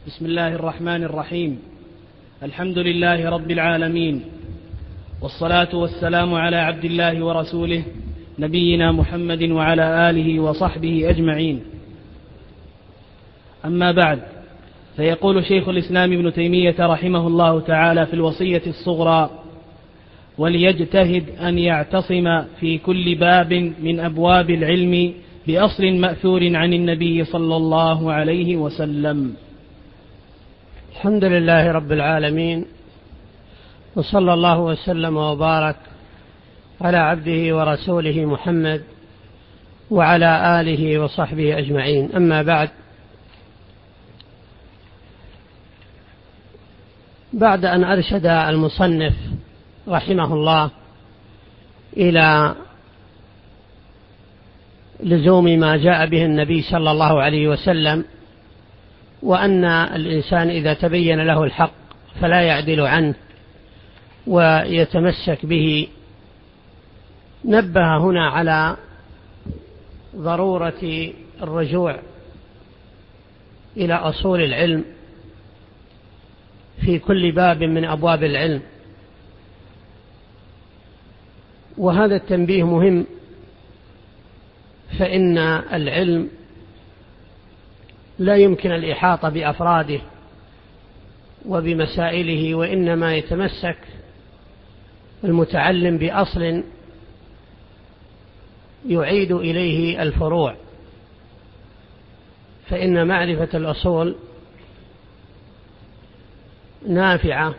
بسم الله الرحمن الرحيم. الحمد لله رب العالمين، والصلاة والسلام على عبد الله ورسوله نبينا محمد وعلى آله وصحبه أجمعين. أما بعد، فيقول شيخ الإسلام ابن تيمية رحمه الله تعالى في الوصية الصغرى: وليجتهد أن يعتصم في كل باب من أبواب العلم بأصل مأثور عن النبي صلى الله عليه وسلم. الحمد لله رب العالمين، وصلى الله وسلم وبارك على عبده ورسوله محمد وعلى آله وصحبه أجمعين. أما بعد أن أرشد المصنف رحمه الله إلى لزوم ما جاء به النبي صلى الله عليه وسلم، وأن الإنسان إذا تبين له الحق فلا يعدل عنه ويتمسك به، نبه هنا على ضرورة الرجوع إلى أصول العلم في كل باب من أبواب العلم. وهذا التنبيه مهم، فإن العلم لا يمكن الإحاطة بأفراده وبمسائله، وإنما يتمسك المتعلم بأصل يعيد إليه الفروع، فإن معرفة الأصول نافعة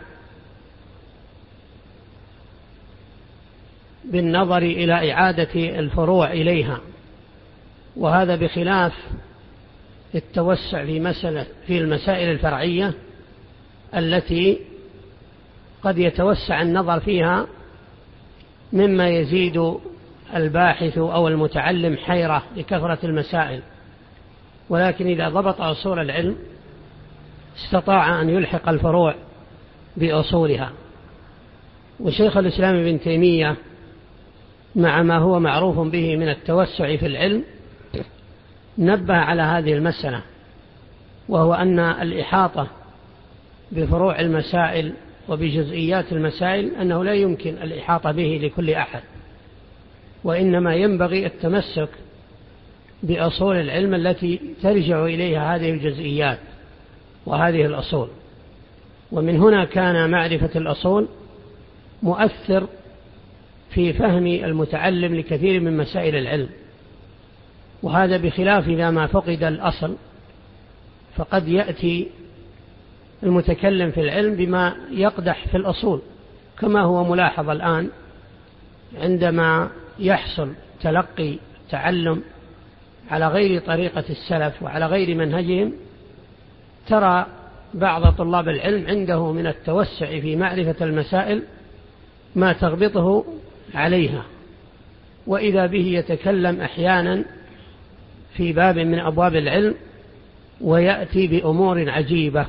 بالنظر إلى إعادة الفروع إليها، وهذا بخلاف التوسع في المسائل الفرعية التي قد يتوسع النظر فيها مما يزيد الباحث أو المتعلم حيرة لكثرة المسائل. ولكن إذا ضبط أصول العلم استطاع أن يلحق الفروع بأصولها. وشيخ الإسلام ابن تيمية مع ما هو معروف به من التوسع في العلم نبه على هذه المسألة، وهو أن الإحاطة بفروع المسائل وبجزئيات المسائل أنه لا يمكن الإحاطة به لكل أحد، وإنما ينبغي التمسك بأصول العلم التي ترجع إليها هذه الجزئيات وهذه الأصول. ومن هنا كان معرفة الأصول مؤثر في فهم المتعلم لكثير من مسائل العلم، وهذا بخلاف إذا ما فقد الأصل، فقد يأتي المتكلم في العلم بما يقدح في الأصول، كما هو ملاحظ الآن عندما يحصل تلقي تعلم على غير طريقة السلف وعلى غير منهجهم، ترى بعض طلاب العلم عنده من التوسع في معرفة المسائل ما تغبطه عليها، وإذا به يتكلم أحيانا في باب من أبواب العلم ويأتي بأمور عجيبة،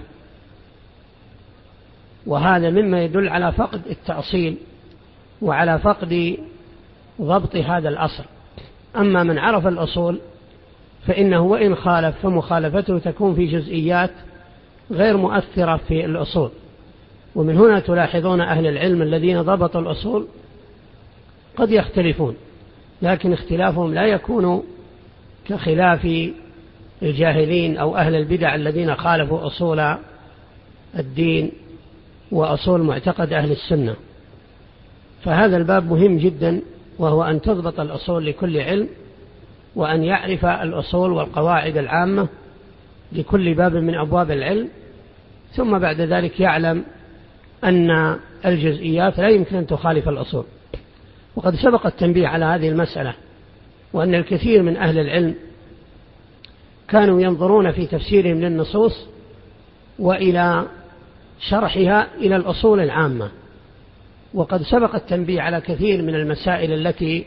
وهذا مما يدل على فقد التأصيل وعلى فقد ضبط هذا الأصل. أما من عرف الأصول فإنه وإن خالف فمخالفته تكون في جزئيات غير مؤثرة في الأصول. ومن هنا تلاحظون أهل العلم الذين ضبطوا الأصول قد يختلفون، لكن اختلافهم لا يكون كخلاف الجاهلين أو أهل البدع الذين خالفوا أصول الدين وأصول معتقد أهل السنة. فهذا الباب مهم جدا، وهو أن تضبط الأصول لكل علم، وأن يعرف الأصول والقواعد العامة لكل باب من أبواب العلم، ثم بعد ذلك يعلم أن الجزئيات لا يمكن أن تخالف الأصول. وقد سبق التنبيه على هذه المسألة، وأن الكثير من أهل العلم كانوا ينظرون في تفسيرهم للنصوص وإلى شرحها إلى الأصول العامة. وقد سبق التنبيه على كثير من المسائل التي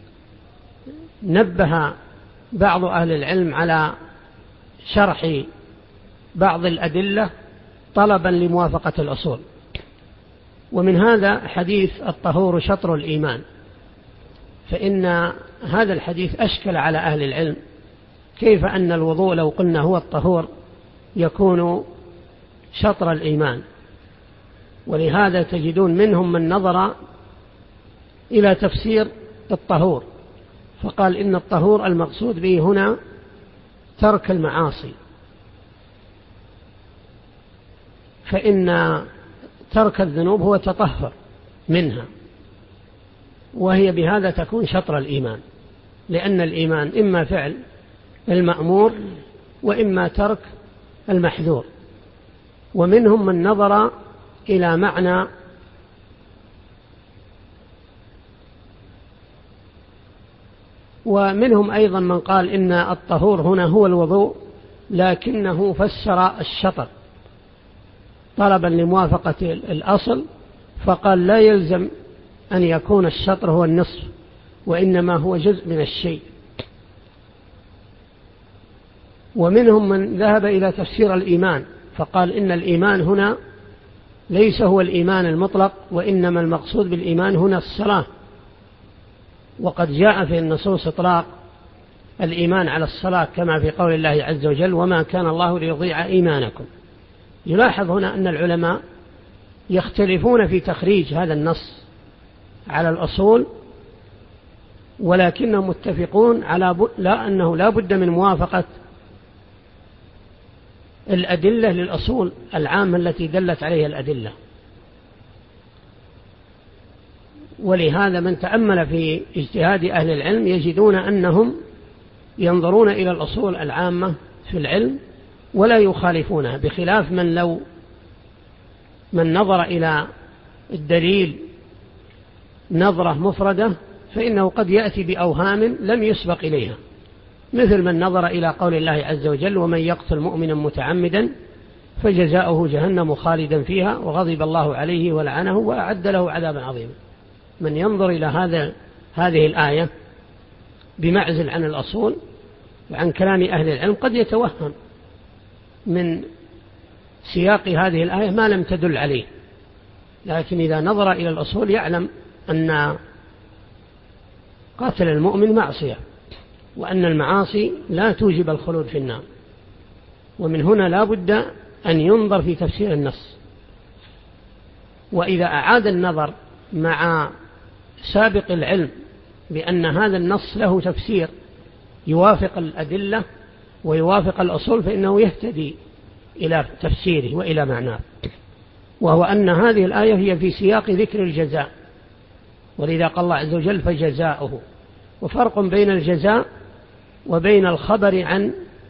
نبه بعض أهل العلم على شرح بعض الأدلة طلبا لموافقة الأصول. ومن هذا حديث الطهور شطر الإيمان، فإن هذا الحديث أشكل على أهل العلم، كيف أن الوضوء لو قلنا هو الطهور يكون شطر الإيمان. ولهذا تجدون منهم من نظر إلى تفسير الطهور فقال إن الطهور المقصود به هنا ترك المعاصي، فإن ترك الذنوب هو تطهر منها، وهي بهذا تكون شطر الإيمان، لأن الإيمان إما فعل المأمور وإما ترك المحذور. ومنهم من نظر إلى معنى ومنهم أيضا من قال إن الطهور هنا هو الوضوء، لكنه فسر الشطر طلبا لموافقة الأصل، فقال لا يلزم أن يكون الشطر هو النصف، وإنما هو جزء من الشيء. ومنهم من ذهب إلى تفسير الإيمان فقال إن الإيمان هنا ليس هو الإيمان المطلق، وإنما المقصود بالإيمان هنا الصلاة، وقد جاء في النصوص إطلاق الإيمان على الصلاة كما في قول الله عز وجل وما كان الله ليضيع إيمانكم. يلاحظ هنا أن العلماء يختلفون في تخريج هذا النص على الأصول، ولكنهم متفقون على أنه لا بد من موافقة الأدلة للأصول العامة التي دلت عليها الأدلة. ولهذا من تأمل في اجتهاد أهل العلم يجدون أنهم ينظرون إلى الأصول العامة في العلم ولا يخالفونها، بخلاف من نظر إلى الدليل نظرة مفردة فإنه قد يأتي بأوهام لم يسبق إليها، مثل من نظر إلى قول الله عز وجل ومن يقتل مؤمنا متعمدا فجزاؤه جهنم خالدا فيها وغضب الله عليه ولعنه وأعد له عذابا عظيما. من ينظر إلى هذه الآية بمعزل عن الأصول وعن كلام أهل العلم قد يتوهم من سياق هذه الآية ما لم تدل عليه، لكن إذا نظر إلى الأصول يعلم أن قتل المؤمن معصية، وأن المعاصي لا توجب الخلود في النار. ومن هنا لا بد أن ينظر في تفسير النص، وإذا أعاد النظر مع سابق العلم بأن هذا النص له تفسير يوافق الأدلة ويوافق الأصول فإنه يهتدي إلى تفسيره وإلى معناه، وهو أن هذه الآية هي في سياق ذكر الجزاء، ولذا قال الله عز وجل فجزاؤه، وفرق بين الجزاء وبين الخبر عن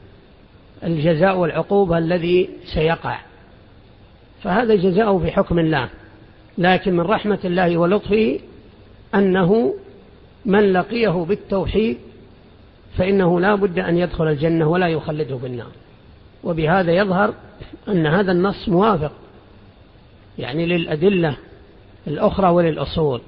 الجزاء والعقوبة الذي سيقع، فهذا جزاؤه في حكم الله، لكن من رحمة الله ولطفه أنه من لقيه بالتوحيد فإنه لا بد أن يدخل الجنة ولا يخلده في النار. وبهذا يظهر أن هذا النص موافق يعني للأدلة الأخرى وللأصول.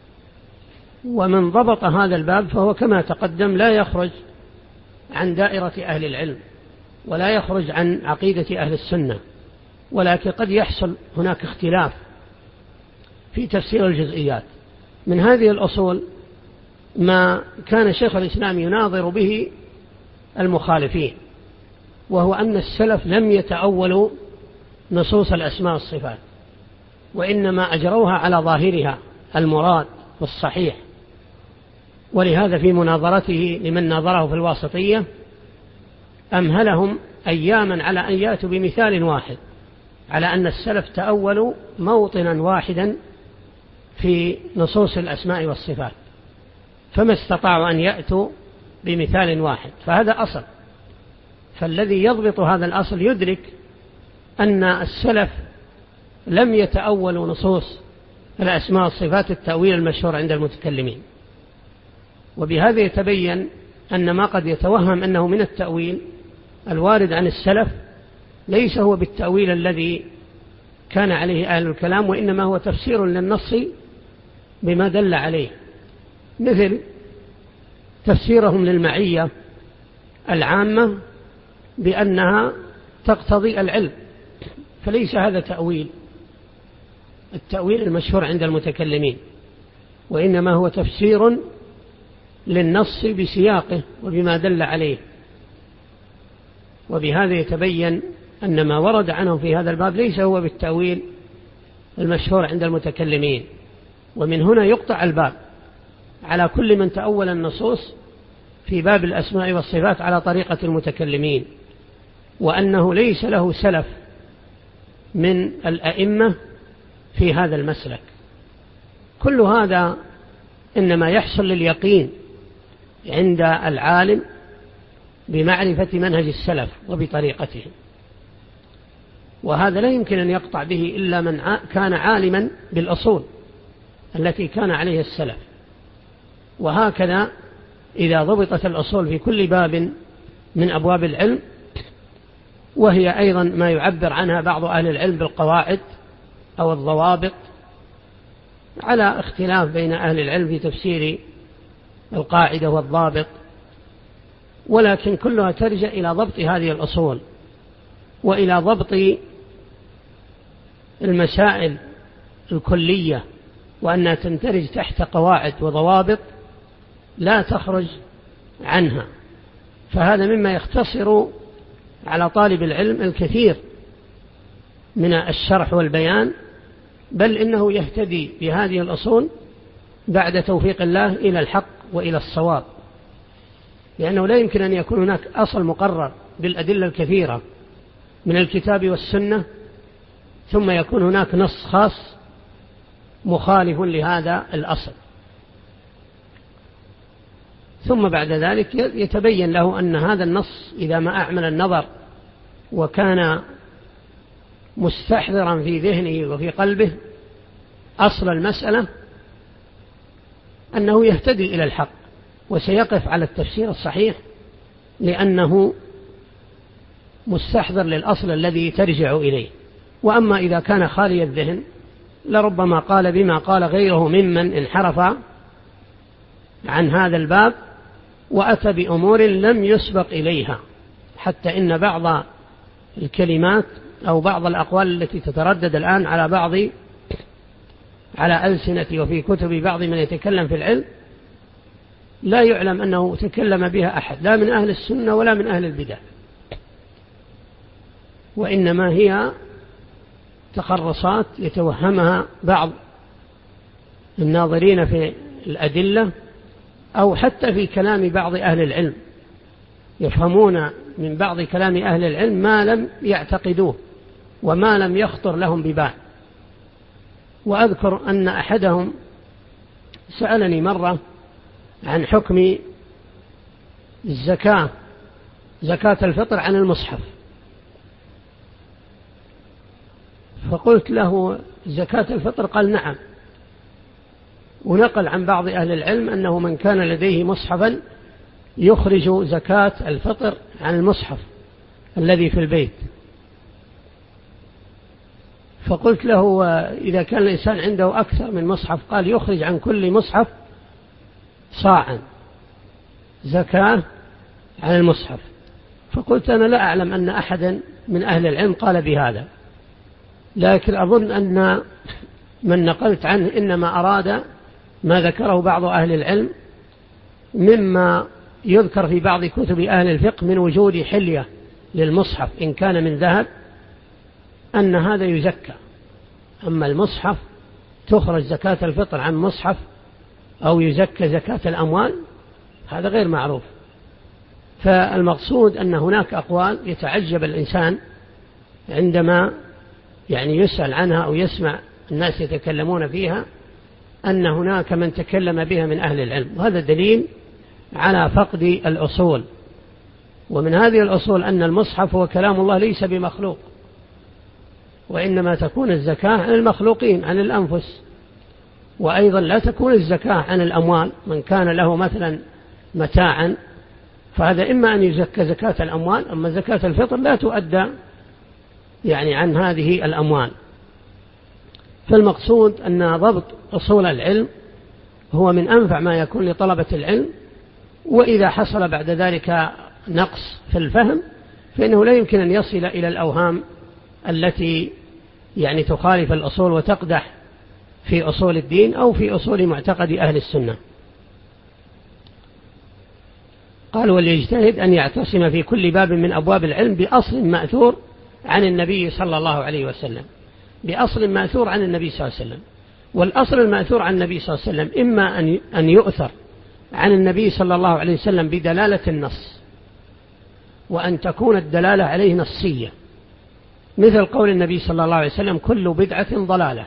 ومن ضبط هذا الباب فهو كما تقدم لا يخرج عن دائرة أهل العلم ولا يخرج عن عقيدة أهل السنة، ولكن قد يحصل هناك اختلاف في تفسير الجزئيات. من هذه الأصول ما كان شيخ الإسلام يناظر به المخالفين، وهو أن السلف لم يتأولوا نصوص الأسماء والصفات، وإنما أجروها على ظاهرها المراد والصحيح. ولهذا في مناظرته لمن ناظره في الواسطية أمهلهم أياما على أن يأتوا بمثال واحد على أن السلف تأولوا موطنا واحدا في نصوص الأسماء والصفات، فما استطاعوا أن يأتوا بمثال واحد، فهذا أصل. فالذي يضبط هذا الأصل يدرك أن السلف لم يتأولوا نصوص الأسماء والصفات التأويل المشهور عند المتكلمين. وبهذا يتبين أن ما قد يتوهم أنه من التأويل الوارد عن السلف ليس هو بالتأويل الذي كان عليه أهل الكلام، وإنما هو تفسير للنص بما دل عليه، مثل تفسيرهم للمعية العامة بأنها تقتضي العلم، فليس هذا تأويل التأويل المشهور عند المتكلمين، وإنما هو تفسير للنص بسياقه وبما دل عليه. وبهذا يتبين أن ما ورد عنهم في هذا الباب ليس هو بالتأويل المشهور عند المتكلمين، ومن هنا يقطع الباب على كل من تأول النصوص في باب الأسماء والصفات على طريقة المتكلمين، وأنه ليس له سلف من الأئمة في هذا المسلك. كل هذا إنما يحصل لليقين عند العالم بمعرفة منهج السلف وبطريقتهم، وهذا لا يمكن أن يقطع به إلا من كان عالما بالأصول التي كان عليها السلف. وهكذا إذا ضبطت الأصول في كل باب من أبواب العلم، وهي أيضا ما يعبر عنها بعض أهل العلم بالقواعد أو الضوابط، على اختلاف بين أهل العلم في تفسير القاعدة والضابط، ولكن كلها ترجع إلى ضبط هذه الأصول وإلى ضبط المسائل الكلية، وأنها تندرج تحت قواعد وضوابط لا تخرج عنها. فهذا مما يختصر على طالب العلم الكثير من الشرح والبيان، بل إنه يهتدي بهذه الأصول بعد توفيق الله إلى الحق وإلى الصواب، لأنه لا يمكن أن يكون هناك أصل مقرر بالأدلة الكثيرة من الكتاب والسنة ثم يكون هناك نص خاص مخالف لهذا الأصل، ثم بعد ذلك يتبين له أن هذا النص إذا ما أعمل النظر وكان مستحضرا في ذهنه وفي قلبه أصل المسألة، أنه يهتدي إلى الحق وسيقف على التفسير الصحيح، لأنه مستحضر للأصل الذي ترجع إليه. وأما إذا كان خالي الذهن لربما قال بما قال غيره ممن انحرف عن هذا الباب وأتى بأمور لم يسبق إليها، حتى إن بعض الكلمات أو بعض الأقوال التي تتردد الآن على ألسنة وفي كتب بعض من يتكلم في العلم لا يعلم أنه تكلم بها أحد لا من أهل السنة ولا من أهل البدع، وإنما هي تخرصات يتوهمها بعض الناظرين في الأدلة أو حتى في كلام بعض أهل العلم، يفهمون من بعض كلام أهل العلم ما لم يعتقدوه وما لم يخطر لهم ببال. وأذكر أن أحدهم سألني مرة عن حكم زكاة الفطر عن المصحف، فقلت له زكاة الفطر؟ قال نعم، ونقل عن بعض أهل العلم أنه من كان لديه مصحفا يخرج زكاة الفطر عن المصحف الذي في البيت. فقلت له إذا كان الإنسان عنده أكثر من مصحف، قال يخرج عن كل مصحف صاعا زكاة عن المصحف. فقلت أنا لا أعلم أن أحدا من أهل العلم قال بهذا، لكن أظن أن من نقلت عنه إنما أراد ما ذكره بعض أهل العلم مما يذكر في بعض كتب أهل الفقه من وجود حلية للمصحف إن كان من ذهب، أن هذا يزكى. أما المصحف تخرج زكاة الفطر عن مصحف أو يزكى زكاة الأموال، هذا غير معروف. فالمقصود أن هناك أقوال يتعجب الإنسان عندما يسأل عنها أو يسمع الناس يتكلمون فيها، أن هناك من تكلم بها من أهل العلم، وهذا دليل على فقد الأصول. ومن هذه الأصول أن المصحف هو كلام الله ليس بمخلوق، وإنما تكون الزكاة عن المخلوقين عن الأنفس، وأيضا لا تكون الزكاة عن الأموال. من كان له مثلا متاعا فهذا إما أن يزكى زكاة الأموال، أما زكاة الفطر لا تؤدى عن هذه الأموال. فالمقصود أن ضبط أصول العلم هو من أنفع ما يكون لطلبة العلم، وإذا حصل بعد ذلك نقص في الفهم فإنه لا يمكن أن يصل إلى الأوهام التي تخالف الأصول وتقدح في أصول الدين أو في أصول معتقد أهل السنة. قال وليجتهد أن يعتصم في كل باب من أبواب العلم بأصل مأثور عن النبي صلى الله عليه وسلم، بأصل مأثور عن النبي صلى الله عليه وسلم. والأصل المأثور عن النبي صلى الله عليه وسلم إما أن يؤثر عن النبي صلى الله عليه وسلم بدلالة النص، وأن تكون الدلالة عليه نصية، مثل قول النبي صلى الله عليه وسلم كل بدعة ضلالة،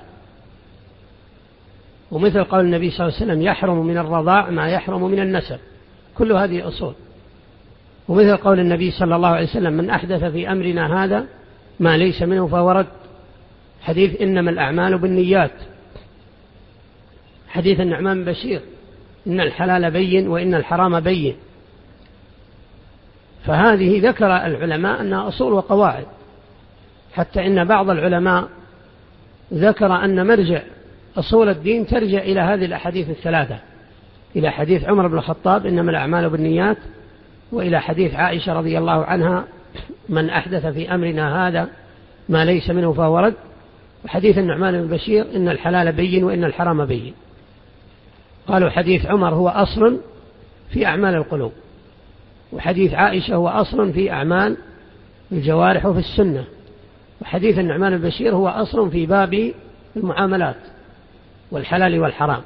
ومثل قول النبي صلى الله عليه وسلم يحرم من الرضاع ما يحرم من النسب، كل هذه أصول. ومثل قول النبي صلى الله عليه وسلم من أحدث في أمرنا هذا ما ليس منه فهو رد، حديث إنما الأعمال بالنيات، حديث النعمان بن بشير إن الحلال بين وإن الحرام بين. فهذه ذكر العلماء أنها أصول وقواعد، حتى إن بعض العلماء ذكر أن مرجع أصول الدين ترجع إلى هذه الأحاديث الثلاثة، إلى حديث عمر بن الخطاب إنما الأعمال بالنيات، وإلى حديث عائشة رضي الله عنها من أحدث في أمرنا هذا ما ليس منه فهو رد، وحديث النعمان بن بشير إن الحلال بين وإن الحرام بين. قالوا حديث عمر هو أصل في أعمال القلوب، وحديث عائشة هو أصل في أعمال الجوارح وفي السنة، وحديث النعمان بن بشير هو أصل في باب المعاملات والحلال والحرام.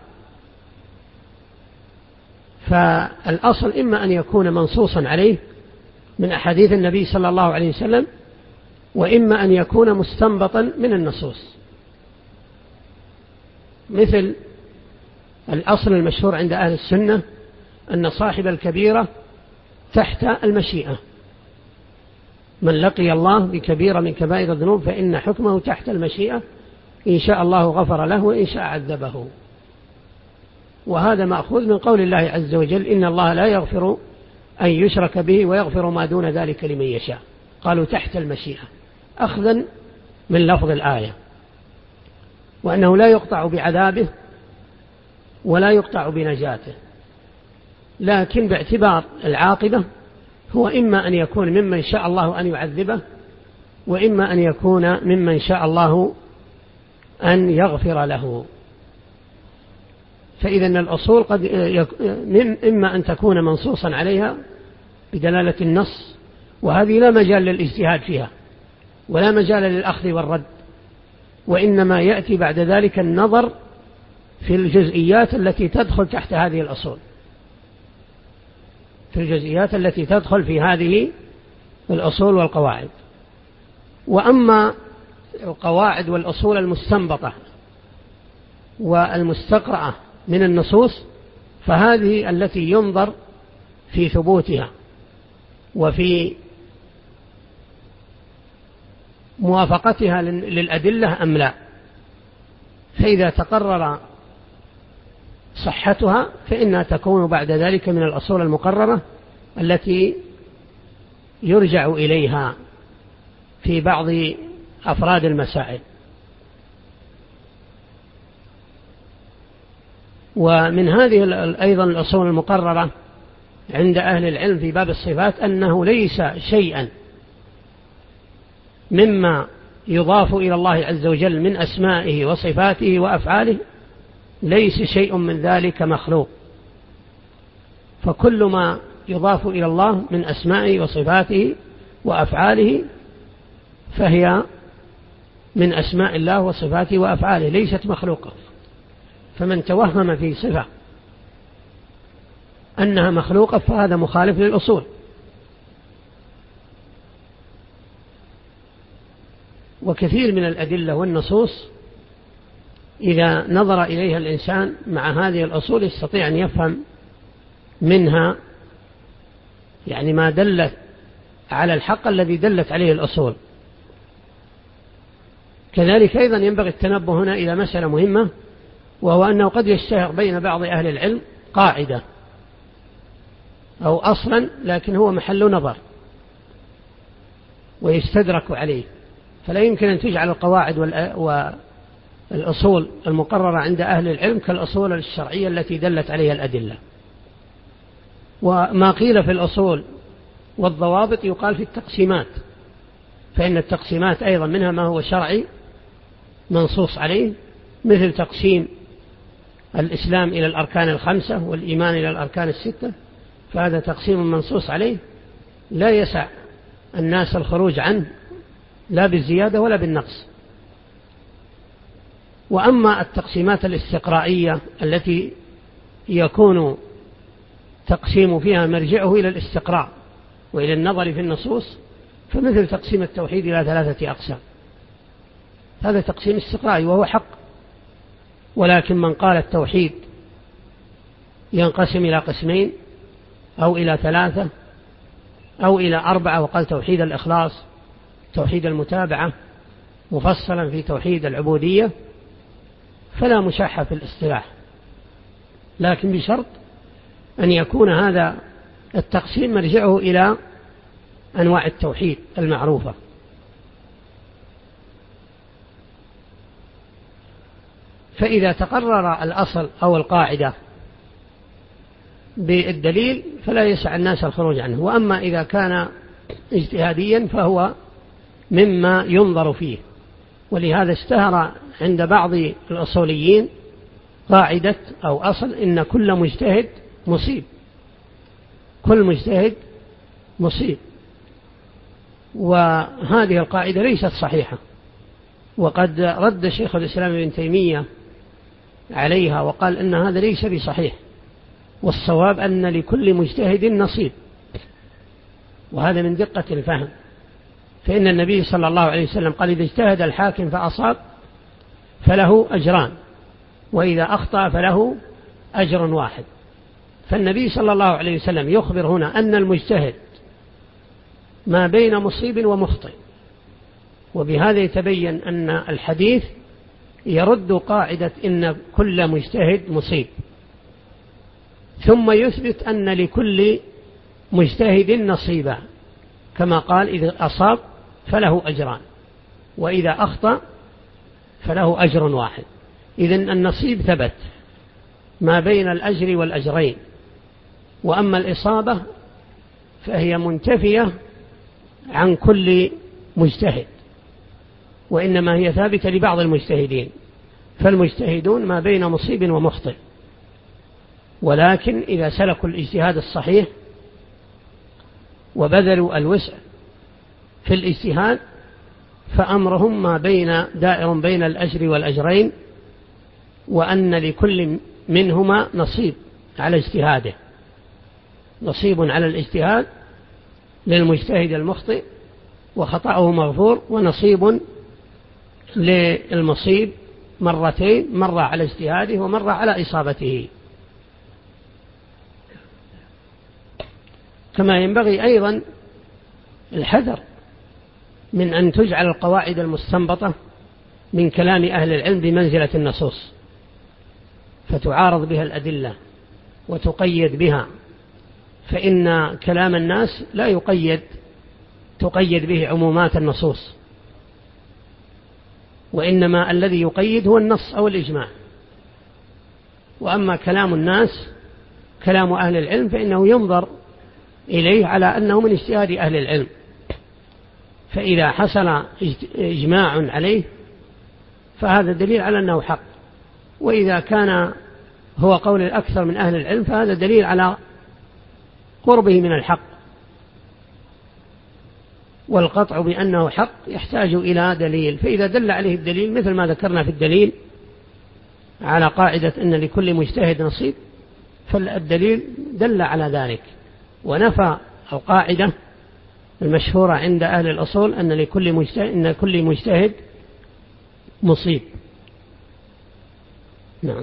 فالأصل إما أن يكون منصوصا عليه من أحاديث النبي صلى الله عليه وسلم، وإما أن يكون مستنبطا من النصوص، مثل الأصل المشهور عند أهل السنة أن صاحب الكبيرة تحت المشيئة، من لقي الله بكبيرة من كبائر الذنوب فإن حكمه تحت المشيئة، إن شاء الله غفر له وإن شاء عذبه. وهذا مأخوذ من قول الله عز وجل إن الله لا يغفر أن يشرك به ويغفر ما دون ذلك لمن يشاء. قالوا تحت المشيئة أخذا من لفظ الآية، وأنه لا يقطع بعذابه ولا يقطع بنجاته، لكن باعتبار العاقبة هو إما أن يكون ممن شاء الله أن يعذبه، وإما أن يكون ممن شاء الله أن يغفر له. فإذا الأصول قد إما أن تكون منصوصا عليها بدلالة النص، وهذه لا مجال للاجتهاد فيها ولا مجال للأخذ والرد، وإنما يأتي بعد ذلك النظر في الجزئيات التي تدخل تحت هذه الأصول، في الجزئيات التي تدخل في هذه الأصول والقواعد. وأما القواعد والأصول المستنبطة والمستقرأة من النصوص فهذه التي ينظر في ثبوتها وفي موافقتها للأدلة أم لا، فإذا تقرر صحتها فإنها تكون بعد ذلك من الأصول المقررة التي يرجع إليها في بعض أفراد المسائل. ومن هذه أيضا الأصول المقررة عند أهل العلم في باب الصفات أنه ليس شيئا مما يضاف إلى الله عز وجل من أسمائه وصفاته وأفعاله ليس شيء من ذلك مخلوق، فكل ما يضاف إلى الله من أسمائه وصفاته وأفعاله فهي من أسماء الله وصفاته وأفعاله ليست مخلوقة. فمن توهم في صفة أنها مخلوقة فهذا مخالف للأصول. وكثير من الأدلة والنصوص إذا نظر إليها الإنسان مع هذه الأصول يستطيع أن يفهم منها يعني ما دلت على الحق الذي دلت عليه الأصول. كذلك أيضا ينبغي التنبه هنا إلى مسألة مهمة، وهو أنه قد يشتهر بين بعض أهل العلم قاعدة أو أصلا لكن هو محل نظر ويستدرك عليه، فلا يمكن أن تجعل القواعد والأصول المقررة عند أهل العلم كالأصول الشرعية التي دلت عليها الأدلة. وما قيل في الأصول والضوابط يقال في التقسيمات، فإن التقسيمات أيضا منها ما هو شرعي منصوص عليه، مثل تقسيم الإسلام إلى الأركان الخمسة والإيمان إلى الأركان الستة، فهذا تقسيم منصوص عليه لا يسع الناس الخروج عنه لا بالزيادة ولا بالنقص. وأما التقسيمات الاستقرائية التي يكون تقسيم فيها مرجعه إلى الاستقراء وإلى النظر في النصوص، فمثل تقسيم التوحيد إلى 3 أقسام، هذا تقسيم استقرائي وهو حق. ولكن من قال التوحيد ينقسم إلى قسمين أو إلى 3 أو إلى 4، وقال توحيد الإخلاص، توحيد المتابعة، مفصلا في توحيد العبودية، فلا مشاحة في الاصطلاح، لكن بشرط أن يكون هذا التقسيم مرجعه إلى أنواع التوحيد المعروفة. فإذا تقرر الأصل أو القاعدة بالدليل فلا يسع الناس الخروج عنه. وأما إذا كان اجتهاديا فهو مما ينظر فيه. ولهذا اشتهر عند بعض الأصوليين قاعدة أو أصل إن كل مجتهد مصيب، كل مجتهد مصيب. وهذه القاعدة ليست صحيحة، وقد رد شيخ الإسلام ابن تيمية عليها وقال إن هذا ليس بصحيح، والصواب أن لكل مجتهد نصيب، وهذا من دقة الفهم. فإن النبي صلى الله عليه وسلم قال إذا اجتهد الحاكم فأصاب فله أجران، وإذا أخطأ فله أجر واحد. فالنبي صلى الله عليه وسلم يخبر هنا أن المجتهد ما بين مصيب ومخطئ، وبهذا يتبين أن الحديث يرد قاعدة إن كل مجتهد مصيب، ثم يثبت أن لكل مجتهد نصيبا، كما قال إذا أصاب فله أجران وإذا أخطأ فله أجر واحد. إذن النصيب ثبت ما بين الأجر والأجرين. وأما الإصابة فهي منتفية عن كل مجتهد، وإنما هي ثابتة لبعض المجتهدين، فالمجتهدون ما بين مصيب ومخطئ. ولكن إذا سلكوا الاجتهاد الصحيح وبذلوا الوسع في الاجتهاد فأمرهم ما بين دائر بين الأجر والأجرين، وأن لكل منهما نصيب على اجتهاده، نصيب على الاجتهاد للمجتهد المخطئ وخطأه مغفور، ونصيب للمصيب مرتين، مرة على اجتهاده ومرة على إصابته. كما ينبغي أيضا الحذر من أن تجعل القواعد المستنبطة من كلام أهل العلم بمنزلة النصوص، فتعارض بها الأدلة وتقيد بها، فإن كلام الناس لا تقيد به عمومات النصوص، وإنما الذي يقيد هو النص أو الإجماع. وأما كلام الناس كلام أهل العلم فإنه ينظر إليه على أنه من اجتهاد أهل العلم، فإذا حصل إجماع عليه فهذا دليل على أنه حق، وإذا كان هو قول الأكثر من أهل العلم فهذا دليل على قربه من الحق. والقطع بأنه حق يحتاج إلى دليل، فإذا دل عليه الدليل مثل ما ذكرنا في الدليل على قاعدة أن لكل مجتهد نصيب، فالدليل دل على ذلك ونفى القاعدة المشهورة عند أهل الأصول أن لكل مجتهد مصيب. نعم.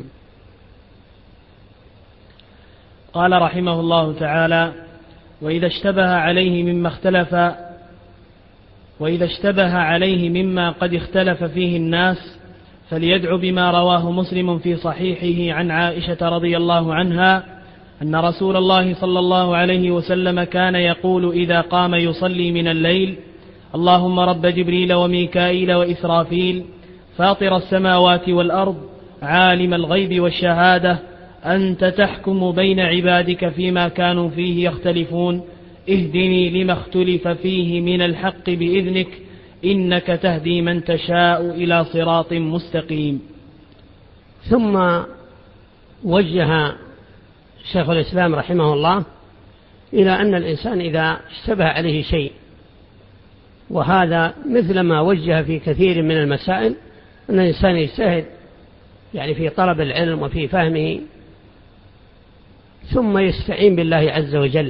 قال رحمه الله تعالى: وإذا اشتبه عليه مما قد اختلف فيه الناس فليدع بما رواه مسلم في صحيحه عن عائشة رضي الله عنها أن رسول الله صلى الله عليه وسلم كان يقول إذا قام يصلي من الليل: اللهم رب جبريل وميكائيل وإسرافيل فاطر السماوات والأرض عالم الغيب والشهادة أنت تحكم بين عبادك فيما كانوا فيه يختلفون اهدني لما اختلف فيه من الحق بإذنك إنك تهدي من تشاء إلى صراط مستقيم. ثم وجه شيخ الإسلام رحمه الله إلى أن الإنسان إذا اشتبه عليه شيء وهذا مثل ما وجه في كثير من المسائل أن الإنسان يجتهد يعني في طلب العلم وفي فهمه ثم يستعين بالله عز وجل.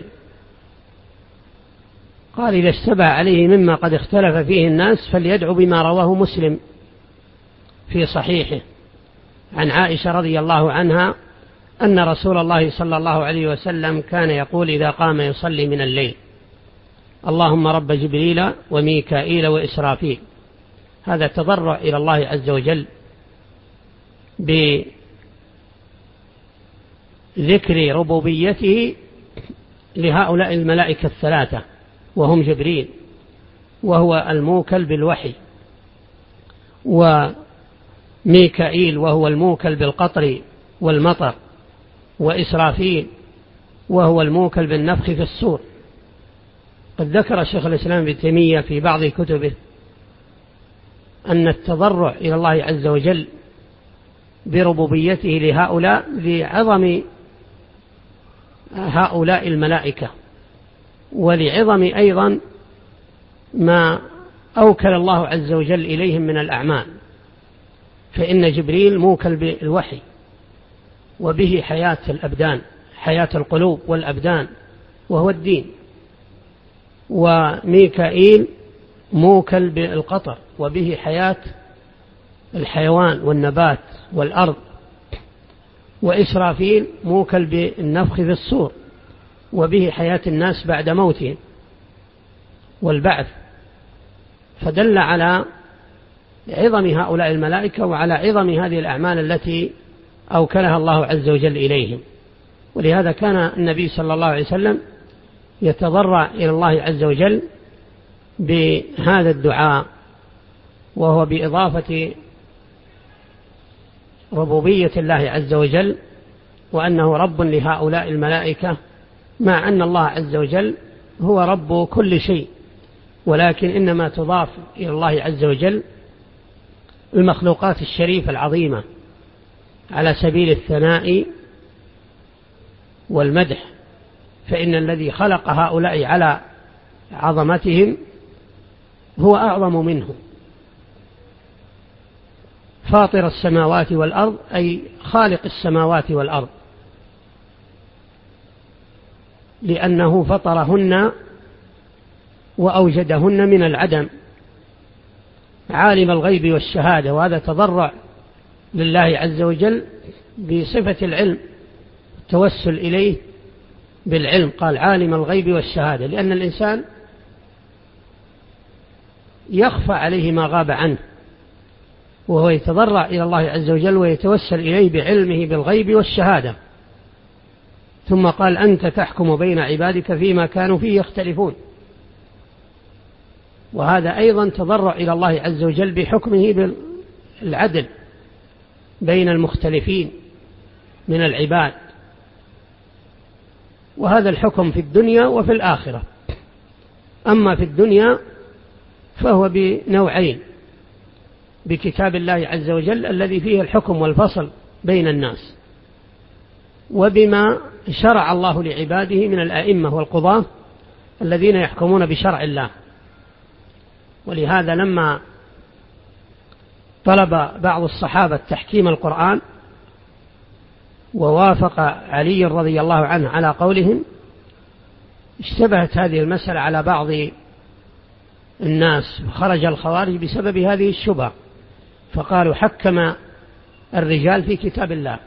قال إذا اشتبه عليه مما قد اختلف فيه الناس فليدعو بما رواه مسلم في صحيحه عن عائشة رضي الله عنها أن رسول الله صلى الله عليه وسلم كان يقول إذا قام يصلي من الليل اللهم رب جبريل وميكائيل وإسرافيل. هذا تضرع إلى الله عز وجل بذكر ربوبيته لهؤلاء الملائكة الثلاثة، وهم جبريل وهو الموكل بالوحي، وميكائيل وهو الموكل بالقطر والمطر، وإسرافيل وهو الموكل بالنفخ في الصور. قد ذكر شيخ الإسلام ابن تيمية في بعض كتبه أن التضرع إلى الله عز وجل بربوبيته لهؤلاء لعظم هؤلاء الملائكة، ولعظم أيضا ما أوكل الله عز وجل إليهم من الأعمال. فإن جبريل موكل بالوحي وبه حياة الأبدان، حياة القلوب والأبدان وهو الدين، وميكائيل موكل بالقطر وبه حياة الحيوان والنبات والأرض، وإسرافيل موكل بالنفخ في الصور وبه حياة الناس بعد موتهم والبعث. فدل على عظم هؤلاء الملائكة وعلى عظم هذه الأعمال التي أوكلها الله عز وجل إليهم. ولهذا كان النبي صلى الله عليه وسلم يتضرع إلى الله عز وجل بهذا الدعاء، وهو بإضافة ربوبية الله عز وجل وأنه رب لهؤلاء الملائكة، مع أن الله عز وجل هو رب كل شيء، ولكن إنما تضاف إلى الله عز وجل المخلوقات الشريفة العظيمة على سبيل الثناء والمدح. فإن الذي خلق هؤلاء على عظمتهم هو أعظم منهم. فاطر السماوات والأرض أي خالق السماوات والأرض، لأنه فطرهن وأوجدهن من العدم، عالم الغيب والشهادة. وهذا تضرع لله عز وجل بصفة العلم، التوسل إليه بالعلم، قال عالم الغيب والشهادة، لأن الإنسان يخفى عليه ما غاب عنه، وهو يتضرع إلى الله عز وجل ويتوسل إليه بعلمه بالغيب والشهادة. ثم قال أنت تحكم بين عبادك فيما كانوا فيه يختلفون. وهذا أيضا تضرع إلى الله عز وجل بحكمه بالعدل بين المختلفين من العباد. وهذا الحكم في الدنيا وفي الآخرة. أما في الدنيا فهو بنوعين: بكتاب الله عز وجل الذي فيه الحكم والفصل بين الناس، وبما شرع الله لعباده من الأئمة والقضاة الذين يحكمون بشرع الله. ولهذا لما طلب بعض الصحابة تحكيم القرآن ووافق علي رضي الله عنه على قولهم، اشتبهت هذه المسألة على بعض الناس، وخرج الخوارج بسبب هذه الشبهة، فقالوا حكم الرجال في كتاب الله.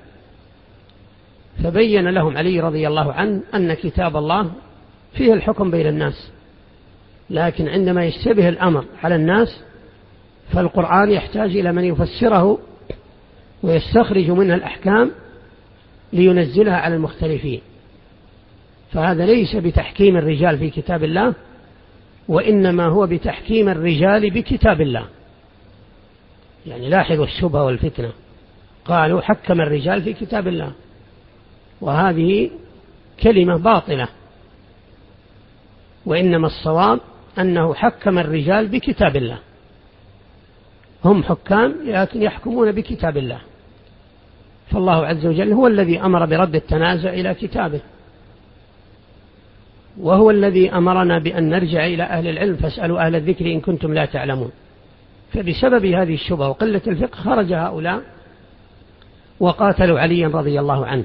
فبين لهم علي رضي الله عنه أن كتاب الله فيه الحكم بين الناس، لكن عندما يشتبه الأمر على الناس فالقرآن يحتاج إلى من يفسره ويستخرج منها الأحكام لينزلها على المختلفين. فهذا ليس بتحكيم الرجال في كتاب الله، وإنما هو بتحكيم الرجال بكتاب الله. يعني لاحظوا الشبهة والفتنة، قالوا حكم الرجال في كتاب الله، وهذه كلمة باطلة، وإنما الصواب أنه حكم الرجال بكتاب الله. هم حكام لكن يحكمون بكتاب الله، فالله عز وجل هو الذي أمر برد التنازع إلى كتابه. وهو الذي أمرنا بأن نرجع إلى أهل العلم فاسألوا أهل الذكر إن كنتم لا تعلمون. فبسبب هذه الشبهة وقلة الفقه خرج هؤلاء وقاتلوا عليا رضي الله عنه.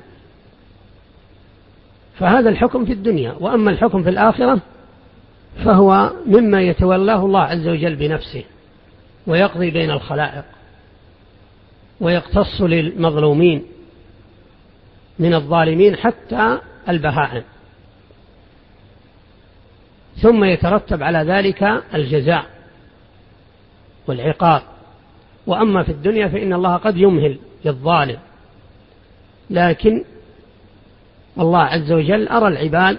فهذا الحكم في الدنيا. وأما الحكم في الآخرة فهو مما يتولاه الله عز وجل بنفسه ويقضي بين الخلائق ويقتص للمظلومين من الظالمين حتى البهائم، ثم يترتب على ذلك الجزاء والعقاب. وأما في الدنيا فإن الله قد يمهل للظالم، لكن الله عز وجل أرى العباد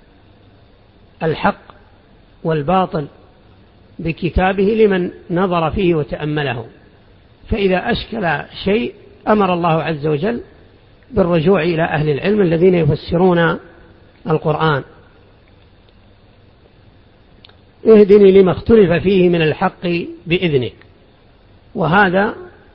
الحق والباطل بكتابه لمن نظر فيه وتأمله. فإذا أشكل شيء أمر الله عز وجل بالرجوع إلى أهل العلم الذين يفسرون القرآن. اهدني لما اختلف فيه من الحق بإذنك. وهذا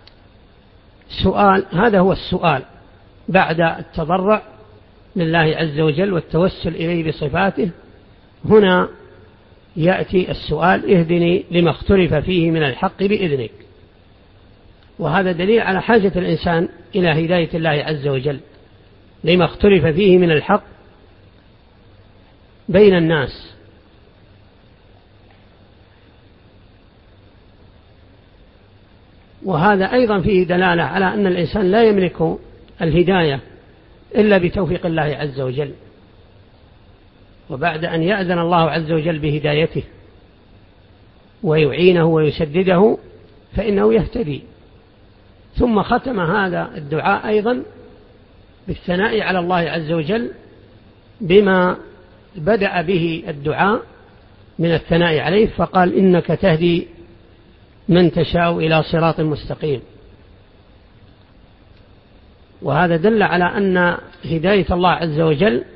سؤال، هذا هو السؤال بعد التضرع لله عز وجل والتوسل إليه بصفاته. هنا يأتي السؤال اهدني لما اختلف فيه من الحق بإذنك. وهذا دليل على حاجة الإنسان إلى هداية الله عز وجل لما اختلف فيه من الحق بين الناس. وهذا أيضا فيه دلالة على أن الإنسان لا يملك الهداية إلا بتوفيق الله عز وجل، وبعد أن يأذن الله عز وجل بهدايته ويعينه ويسدده فإنه يهتدي. ثم ختم هذا الدعاء أيضا بالثناء على الله عز وجل بما بدأ به الدعاء من الثناء عليه، فقال إنك تهدي من تشاء إلى صراط مستقيم. وهذا دل على أن هداية الله عز وجل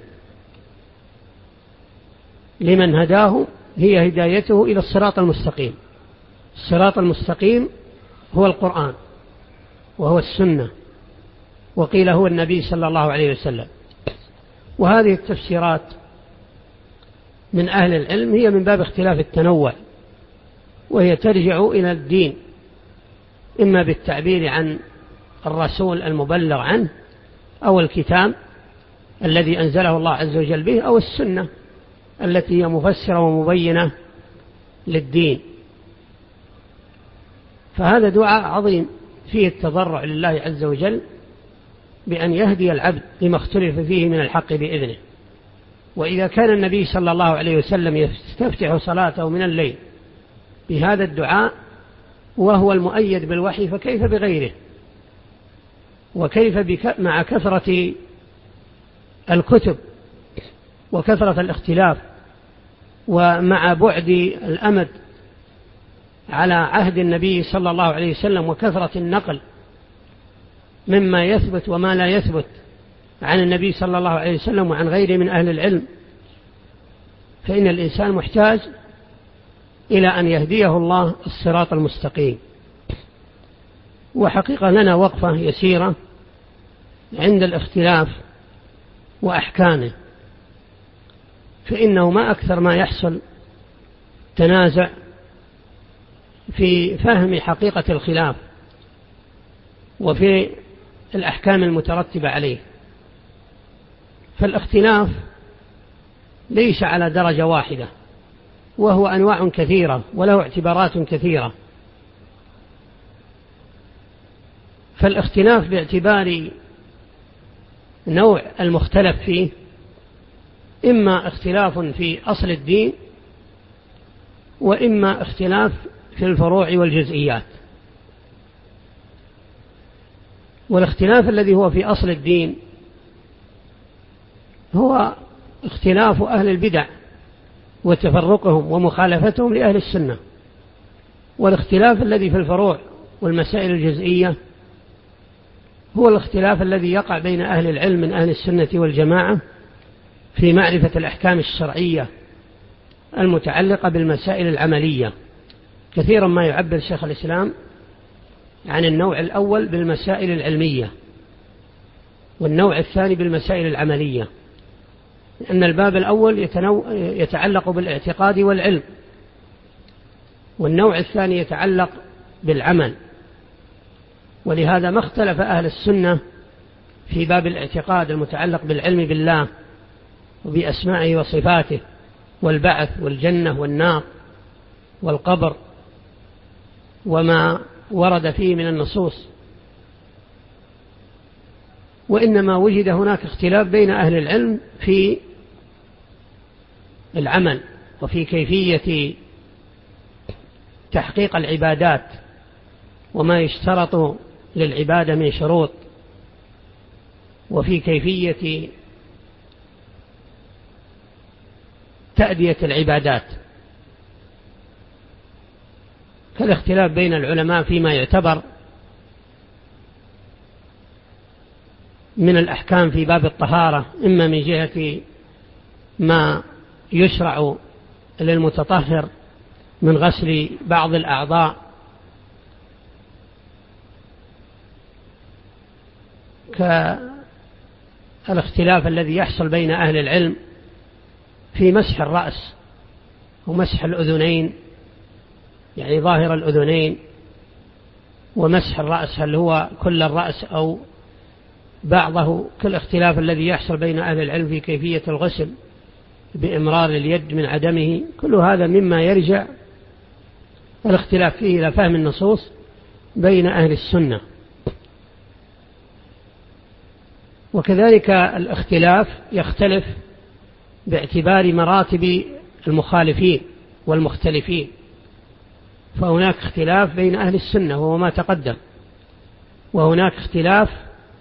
لمن هداه هي هدايته إلى الصراط المستقيم. الصراط المستقيم هو القرآن وهو السنة، وقيل هو النبي صلى الله عليه وسلم. وهذه التفسيرات من أهل العلم هي من باب اختلاف التنوع، وهي ترجع إلى الدين إما بالتعبير عن الرسول المبلغ عنه أو الكتاب الذي أنزله الله عز وجل به أو السنة التي هي مفسرة ومبينة للدين. فهذا دعاء عظيم فيه التضرع لله عز وجل بأن يهدي العبد لما اختلف فيه من الحق بإذنه. وإذا كان النبي صلى الله عليه وسلم يستفتح صلاته من الليل بهذا الدعاء وهو المؤيد بالوحي فكيف بغيره؟ وكيف مع كثرة الكتب وكثرة الاختلاف ومع بعد الأمد على عهد النبي صلى الله عليه وسلم وكثرة النقل مما يثبت وما لا يثبت عن النبي صلى الله عليه وسلم وعن غيره من أهل العلم. فإن الإنسان محتاج إلى أن يهديه الله الصراط المستقيم. وحقيقة لنا وقفة يسيرة عند الاختلاف وأحكامه، فإنه ما أكثر ما يحصل تنازع في فهم حقيقة الخلاف وفي الأحكام المترتبة عليه. فالاختلاف ليس على درجة واحدة، وهو أنواع كثيرة وله اعتبارات كثيرة. فالاختلاف باعتبار نوع المختلف فيه إما اختلاف في أصل الدين وإما اختلاف في الفروع والجزئيات. والاختلاف الذي هو في أصل الدين هو اختلاف أهل البدع وتفرقهم ومخالفتهم لأهل السنة. والاختلاف الذي في الفروع والمسائل الجزئية هو الاختلاف الذي يقع بين أهل العلم من أهل السنة والجماعة في معرفة الأحكام الشرعية المتعلقة بالمسائل العملية. كثيرا ما يعبر شيخ الإسلام عن النوع الأول بالمسائل العلمية والنوع الثاني بالمسائل العملية. لأن الباب الأول يتعلق بالاعتقاد والعلم، والنوع الثاني يتعلق بالعمل. ولهذا ما اختلف أهل السنة في باب الاعتقاد المتعلق بالعلم بالله وبأسمائه وصفاته والبعث والجنة والنار والقبر وما ورد فيه من النصوص، وإنما وجد هناك اختلاف بين أهل العلم في العمل وفي كيفية تحقيق العبادات وما يشترط للعبادة من شروط، وفي كيفية تأدية العبادات، كالاختلاف بين العلماء فيما يعتبر من الأحكام في باب الطهارة، إما من جهة ما يشرع للمتطهر من غسل بعض الأعضاء كالاختلاف الذي يحصل بين أهل العلم في مسح الرأس ومسح الأذنين، يعني ظاهر الأذنين، ومسح الرأس هل هو كل الرأس أو بعضه، كالاختلاف الذي يحصل بين أهل العلم في كيفية الغسل بإمرار اليد من عدمه. كل هذا مما يرجع الاختلاف فيه إلى فهم النصوص بين أهل السنة. وكذلك الاختلاف يختلف باعتبار مراتب المخالفين والمختلفين، فهناك اختلاف بين أهل السنة وهو ما تقدم، وهناك اختلاف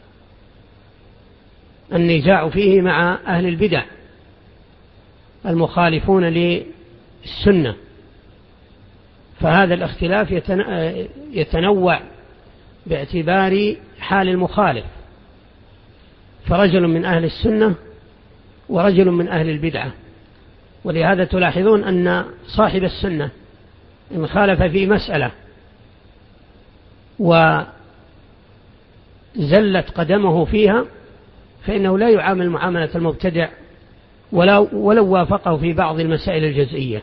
النزاع فيه مع أهل البدع المخالفون للسنة، فهذا الاختلاف يتنوع باعتبار حال المخالف، فرجل من أهل السنة ورجل من أهل البدعة. ولهذا تلاحظون أن صاحب السنة إن خالف في مسألة وزلت قدمه فيها فإنه لا يعامل معاملة المبتدع ولو وافقه في بعض المسائل الجزئية،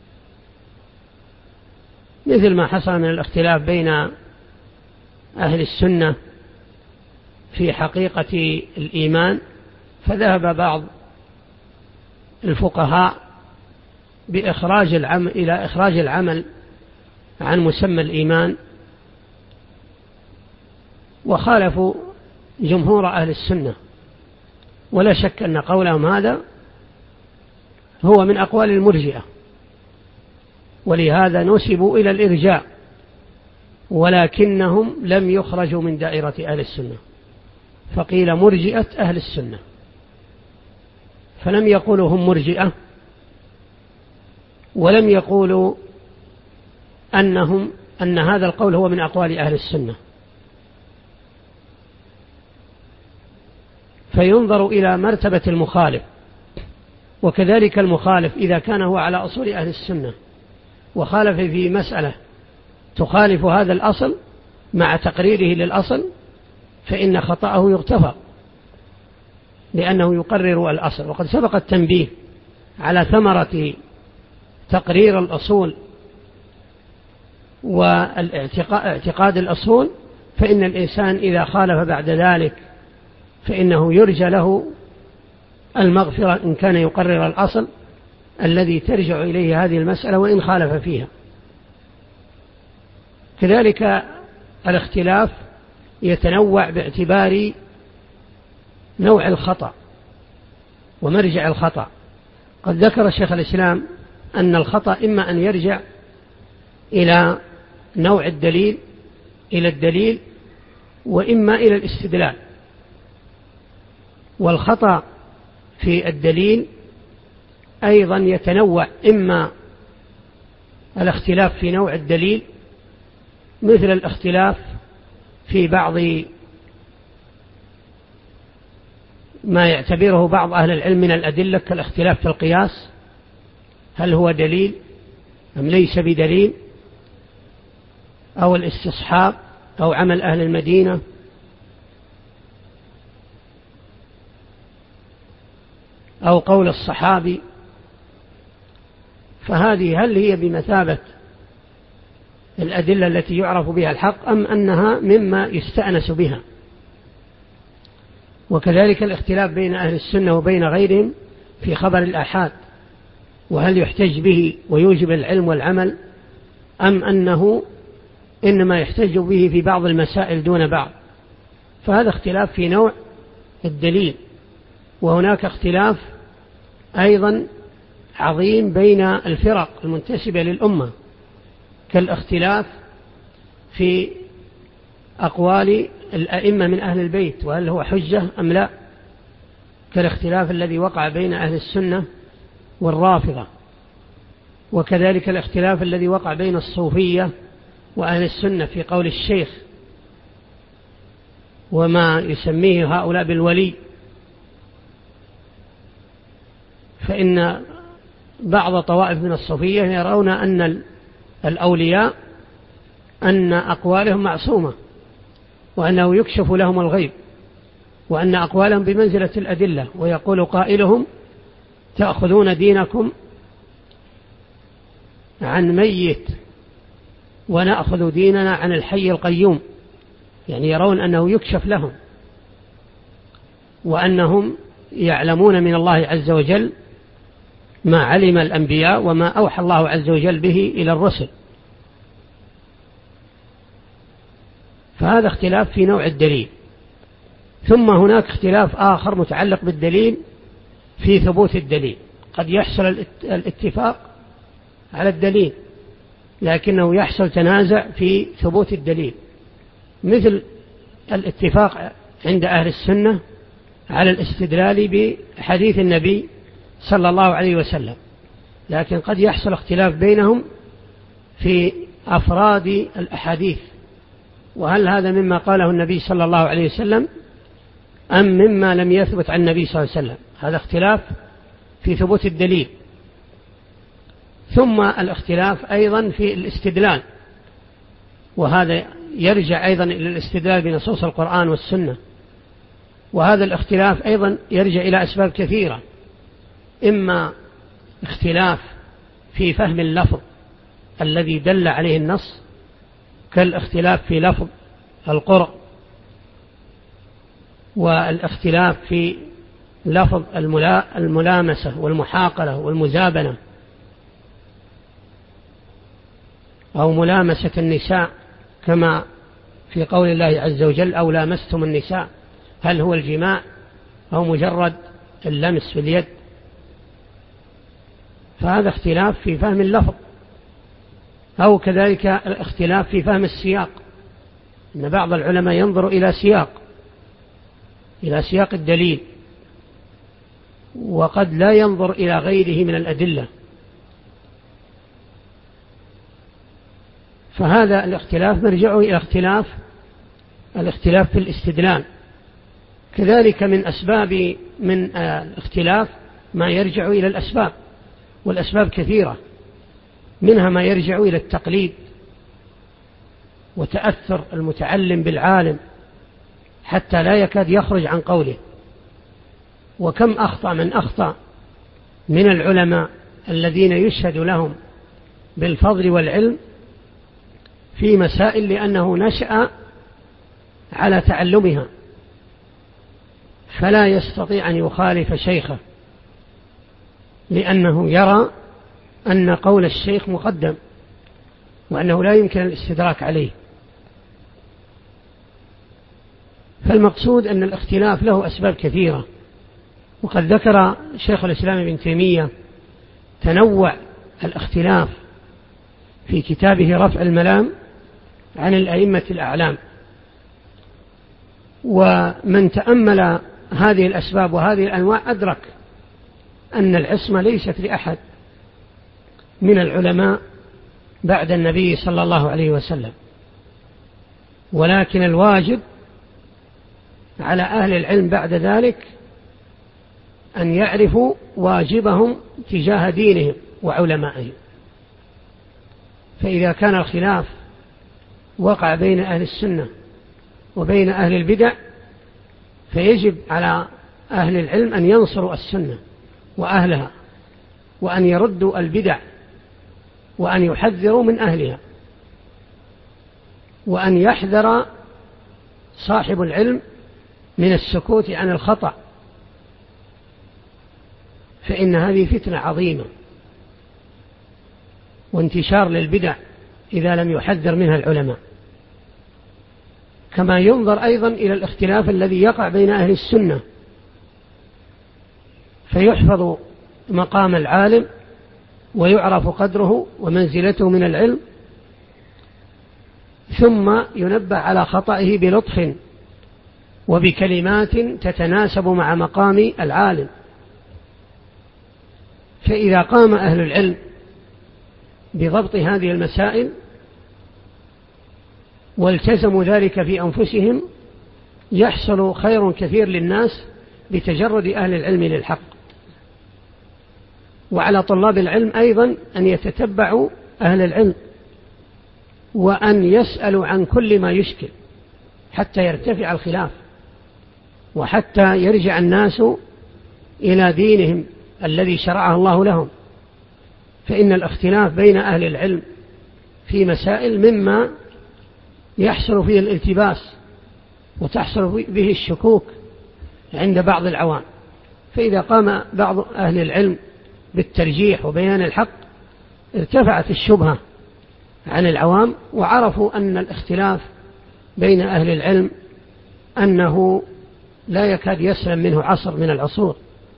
مثل ما حصل من الاختلاف بين أهل السنة في حقيقة الإيمان، فذهب بعض الفقهاء إلى إخراج العمل عن مسمى الإيمان، وخالفوا جمهور أهل السنة، ولا شك أن قولهم هذا هو من أقوال المرجئة، ولهذا نسبوا إلى الإرجاء، ولكنهم لم يخرجوا من دائرة أهل السنة، فقيل مرجئة أهل السنة، فلم يقولوا هم مرجئة، ولم يقولوا أن هذا القول هو من أقوال أهل السنة. فينظر إلى مرتبة المخالف، وكذلك المخالف إذا كان هو على أصول أهل السنة وخالف في مسألة تخالف هذا الأصل مع تقريره للأصل، فإن خطأه يغتفر لأنه يقرر الأصل. وقد سبق التنبيه على ثمرة تقرير الأصول واعتقاد الأصول، فإن الإنسان إذا خالف بعد ذلك فإنه يرجى له المغفرة إن كان يقرر الأصل الذي ترجع إليه هذه المسألة وإن خالف فيها. كذلك الاختلاف يتنوع باعتبار نوع الخطأ ومرجع الخطأ. قد ذكر شيخ الإسلام أن الخطأ إما أن يرجع إلى نوع الدليل إلى الدليل، وإما إلى الاستدلال. والخطأ في الدليل أيضا يتنوع، إما الاختلاف في نوع الدليل مثل الاختلاف في بعض ما يعتبره بعض أهل العلم من الأدلة، كالاختلاف في القياس، هل هو دليل أم ليس بدليل، أو الاستصحاب أو عمل أهل المدينة، أو قول الصحابي، فهذه هل هي بمثابة الأدلة التي يعرف بها الحق أم أنها مما يستأنس بها؟ وكذلك الاختلاف بين أهل السنة وبين غيرهم في خبر الآحاد، وهل يحتج به ويوجب العلم والعمل أم أنه إنما يحتج به في بعض المسائل دون بعض؟ فهذا اختلاف في نوع الدليل. وهناك اختلاف أيضا عظيم بين الفرق المنتسبة للأمة، كالاختلاف في أقوال الأئمة من أهل البيت وهل هو حجة أم لا، كالاختلاف الذي وقع بين أهل السنة والرافضة، وكذلك الاختلاف الذي وقع بين الصوفية وأهل السنة في قول الشيخ وما يسميه هؤلاء بالولي. فإن بعض طوائف من الصوفية يرون أن الأولياء أن أقوالهم معصومة، وأنه يكشف لهم الغيب، وأن أقوالهم بمنزلة الأدلة، ويقول قائلهم: تأخذون دينكم عن ميت ونأخذ ديننا عن الحي القيوم. يعني يرون أنه يكشف لهم، وأنهم يعلمون من الله عز وجل ما علم الأنبياء وما أوحى الله عز وجل به إلى الرسل. فهذا اختلاف في نوع الدليل. ثم هناك اختلاف آخر متعلق بالدليل في ثبوت الدليل. قد يحصل الاتفاق على الدليل، لكنه يحصل تنازع في ثبوت الدليل، مثل الاتفاق عند أهل السنة على الاستدلال بحديث النبي صلى الله عليه وسلم، لكن قد يحصل اختلاف بينهم في أفراد الأحاديث، وهل هذا مما قاله النبي صلى الله عليه وسلم أم مما لم يثبت عن النبي صلى الله عليه وسلم. هذا اختلاف في ثبوت الدليل. ثم الاختلاف أيضا في الاستدلال، وهذا يرجع أيضا إلى الاستدلال بنصوص القرآن والسنة. وهذا الاختلاف أيضا يرجع إلى أسباب كثيرة، إما اختلاف في فهم اللفظ الذي دل عليه النص، كالاختلاف في لفظ القرء، والاختلاف في لفظ الملامسة والمحاقلة والمزابنة، أو ملامسة النساء كما في قول الله عز وجل: أو لامستم النساء، هل هو الجماع أو مجرد اللمس في اليد؟ فهذا اختلاف في فهم اللفظ. أو كذلك الاختلاف في فهم السياق، إن بعض العلماء ينظر إلى سياق الدليل، وقد لا ينظر إلى غيره من الأدلة. فهذا الاختلاف مرجعه إلى الاختلاف في الاستدلال. كذلك من الاختلاف ما يرجع إلى الأسباب، والأسباب كثيرة، منها ما يرجع إلى التقليد وتأثر المتعلم بالعالم حتى لا يكاد يخرج عن قوله. وكم أخطأ من أخطأ من العلماء الذين يشهد لهم بالفضل والعلم في مسائل لأنه نشأ على تعلمها، فلا يستطيع أن يخالف شيخه، لأنه يرى أن قول الشيخ مقدم وأنه لا يمكن الاستدراك عليه. فالمقصود أن الاختلاف له أسباب كثيرة، وقد ذكر شيخ الإسلام ابن تيمية تنوع الاختلاف في كتابه رفع الملام عن الأئمة الأعلام. ومن تأمل هذه الأسباب وهذه الأنواع أدرك أن العصمة ليست لأحد من العلماء بعد النبي صلى الله عليه وسلم، ولكن الواجب على أهل العلم بعد ذلك أن يعرفوا واجبهم تجاه دينهم وعلمائهم. فإذا كان الخلاف وقع بين أهل السنة وبين أهل البدع، فيجب على أهل العلم أن ينصروا السنة وأهلها، وأن يردوا البدع، وأن يحذروا من أهلها، وأن يحذر صاحب العلم من السكوت عن الخطأ، فإن هذه فتنة عظيمة وانتشار للبدع إذا لم يحذر منها العلماء. كما ينظر أيضا إلى الاختلاف الذي يقع بين أهل السنة، فيحفظ مقام العالم ويعرف قدره ومنزلته من العلم، ثم ينبه على خطئه بلطف وبكلمات تتناسب مع مقام العالم. فإذا قام أهل العلم بضبط هذه المسائل والتزموا ذلك في أنفسهم، يحصل خير كثير للناس بتجرد أهل العلم للحق. وعلى طلاب العلم أيضا أن يتتبعوا أهل العلم وأن يسألوا عن كل ما يشكل حتى يرتفع الخلاف، وحتى يرجع الناس إلى دينهم الذي شرعه الله لهم. فإن الاختلاف بين أهل العلم في مسائل مما يحصل فيه الالتباس وتحصل به الشكوك عند بعض العوام. فإذا قام بعض أهل العلم بالترجيح وبيان الحق ارتفعت الشبهة عن العوام، وعرفوا أن الاختلاف بين أهل العلم أنه لا يكاد يسلم منه عصر من العصور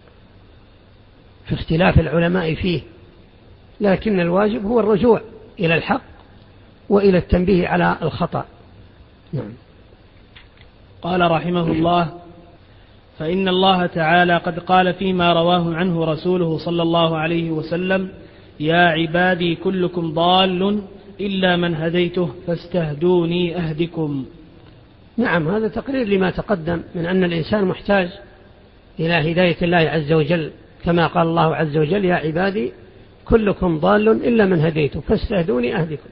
في اختلاف العلماء فيه، لكن الواجب هو الرجوع إلى الحق وإلى التنبيه على الخطأ. نعم. قال رحمه الله: فإن الله تعالى قد قال فيما رواه عنه رسوله صلى الله عليه وسلم: يا عبادي كلكم ضال إلا من هديته فاستهدوني أهدكم. نعم، هذا تقرير لما تقدم من أن الإنسان محتاج إلى هداية الله عز وجل، كما قال الله عز وجل: يا عبادي كلكم ضال إلا من هديته فاستهدوني أهدكم.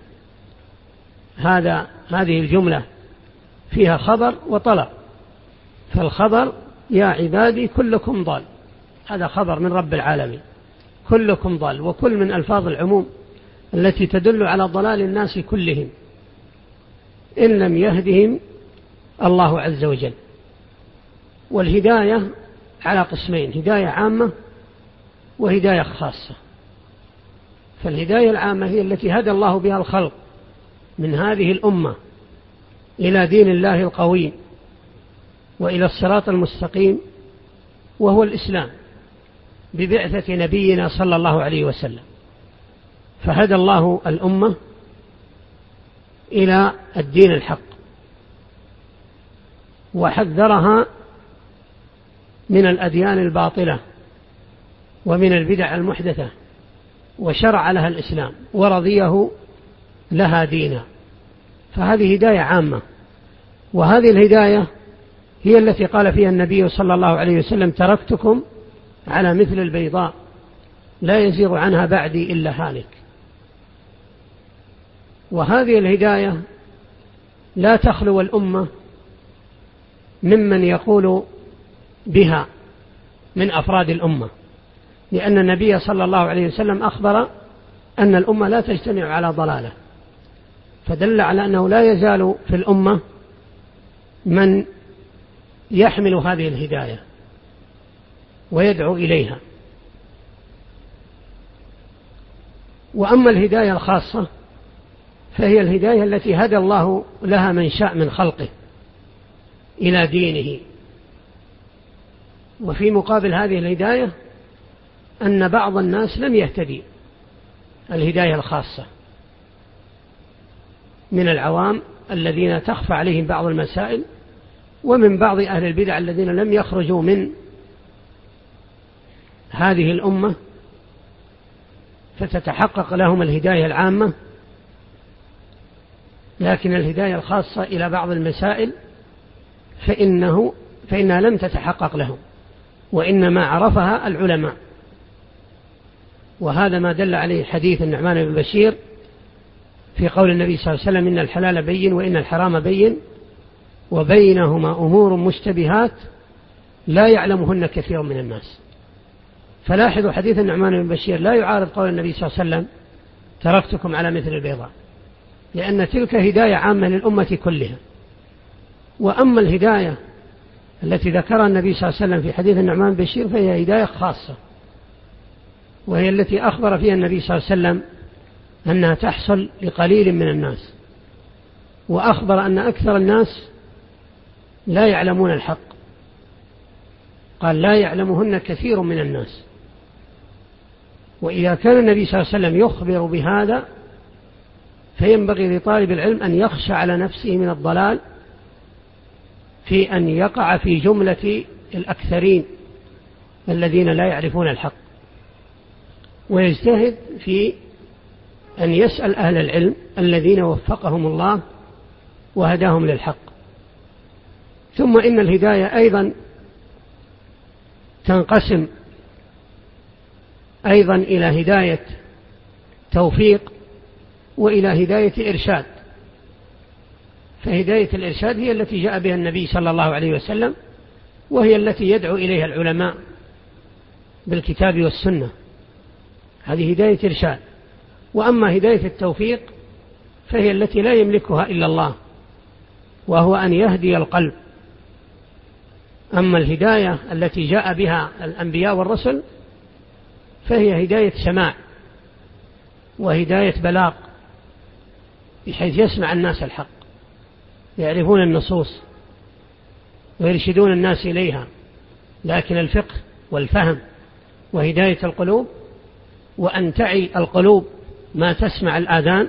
هذه الجملة فيها خبر وطلب. فالخبر: يا عبادي كلكم ضال، هذا خبر من رب العالمين، كلكم ضال، وكل من ألفاظ العموم التي تدل على ضلال الناس كلهم إن لم يهدهم الله عز وجل. والهداية على قسمين: هداية عامة وهداية خاصة. فالهداية العامة هي التي هدى الله بها الخلق من هذه الأمة إلى دين الله القويم وإلى الصراط المستقيم، وهو الإسلام ببعثة نبينا صلى الله عليه وسلم. فهدى الله الأمة إلى الدين الحق وحذرها من الأديان الباطلة ومن البدع المحدثة، وشرع لها الإسلام ورضيه لها دينا. فهذه هداية عامة. وهذه الهداية هي التي قال فيها النبي صلى الله عليه وسلم: تركتكم على مثل البيضاء لا يزيغ عنها بعدي إلا هالك. وهذه الهداية لا تخلو الأمة ممن يقول بها من أفراد الأمة، لأن النبي صلى الله عليه وسلم أخبر أن الأمة لا تجتمع على ضلالة، فدل على أنه لا يزال في الأمة من يحمل هذه الهداية ويدعو إليها. وأما الهداية الخاصة فهي الهداية التي هدى الله لها من شاء من خلقه إلى دينه. وفي مقابل هذه الهداية أن بعض الناس لم يهتدي الهداية الخاصة من العوام الذين تخفى عليهم بعض المسائل، ومن بعض أهل البدع الذين لم يخرجوا من هذه الأمة فتتحقق لهم الهداية العامة، لكن الهداية الخاصة إلى بعض المسائل فإنها لم تتحقق لهم، وإنما عرفها العلماء. وهذا ما دل عليه حديث النعمان بن بشير في قول النبي صلى الله عليه وسلم: إن الحلال بين وإن الحرام بين وبينهما أمور مشتبهات لا يعلمهن كثير من الناس. فلاحظوا حديث النعمان بن بشير لا يعارض قول النبي صلى الله عليه وسلم تركتكم على مثل البيضاء، لأن تلك هداية عامة للأمة كلها. وأما الهداية التي ذكرها النبي صلى الله عليه وسلم في حديث النعمان بن بشير فهي هداية خاصة، وهي التي أخبر فيها النبي صلى الله عليه وسلم أنها تحصل لقليل من الناس، وأخبر أن أكثر الناس لا يعلمون الحق، قال لا يعلمهن كثير من الناس. وإذا كان النبي صلى الله عليه وسلم يخبر بهذا فينبغي لطالب العلم أن يخشى على نفسه من الضلال في أن يقع في جملة الأكثرين الذين لا يعرفون الحق، ويجتهد في أن يسأل أهل العلم الذين وفقهم الله وهداهم للحق. ثم إن الهداية أيضا تنقسم أيضا إلى هداية توفيق وإلى هداية إرشاد. فهداية الإرشاد هي التي جاء بها النبي صلى الله عليه وسلم، وهي التي يدعو إليها العلماء بالكتاب والسنة، هذه هداية إرشاد. وأما هداية التوفيق فهي التي لا يملكها إلا الله، وهو أن يهدي القلب. أما الهداية التي جاء بها الأنبياء والرسل فهي هداية سماع وهداية بلاغ، بحيث يسمع الناس الحق، يعرفون النصوص ويرشدون الناس إليها. لكن الفقه والفهم وهداية القلوب، وأن تعي القلوب ما تسمع الآذان،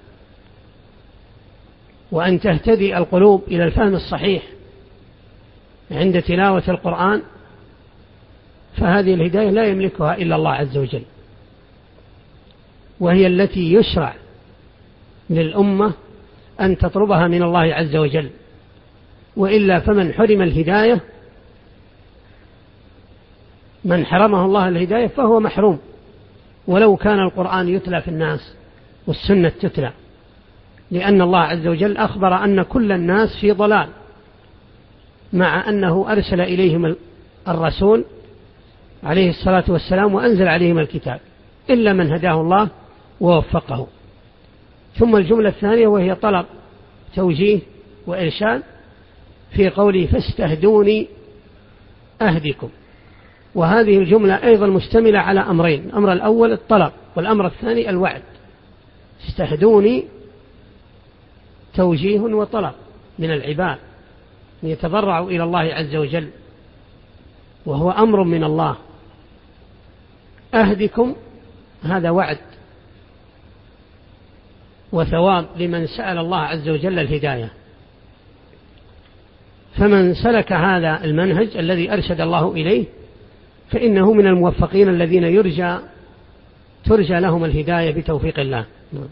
وأن تهتدي القلوب إلى الفهم الصحيح عند تلاوة القرآن، فهذه الهداية لا يملكها إلا الله عز وجل، وهي التي يشرع للأمة أن تطلبها من الله عز وجل. وإلا فمن حرم الهداية، من حرمه الله الهداية فهو محروم، ولو كان القرآن يتلى في الناس والسنة تتلى، لأن الله عز وجل أخبر أن كل الناس في ضلال، مع أنه أرسل إليهم الرسول عليه الصلاة والسلام وأنزل عليهم الكتاب، إلا من هداه الله ووفقه. ثم الجملة الثانية وهي طلب توجيه وإرشاد في قوله فاستهدوني أهدكم، وهذه الجملة أيضا مشتملة على أمرين: الأمر الأول الطلب، والأمر الثاني الوعد. استهدوني توجيه وطلب من العباد أن يتضرعوا إلى الله عز وجل، وهو أمر من الله. أهدكم هذا وعد وثواب لمن سأل الله عز وجل الهداية. فمن سلك هذا المنهج الذي أرشد الله إليه فإنه من الموفقين الذين ترجى لهم الهداية بتوفيق الله.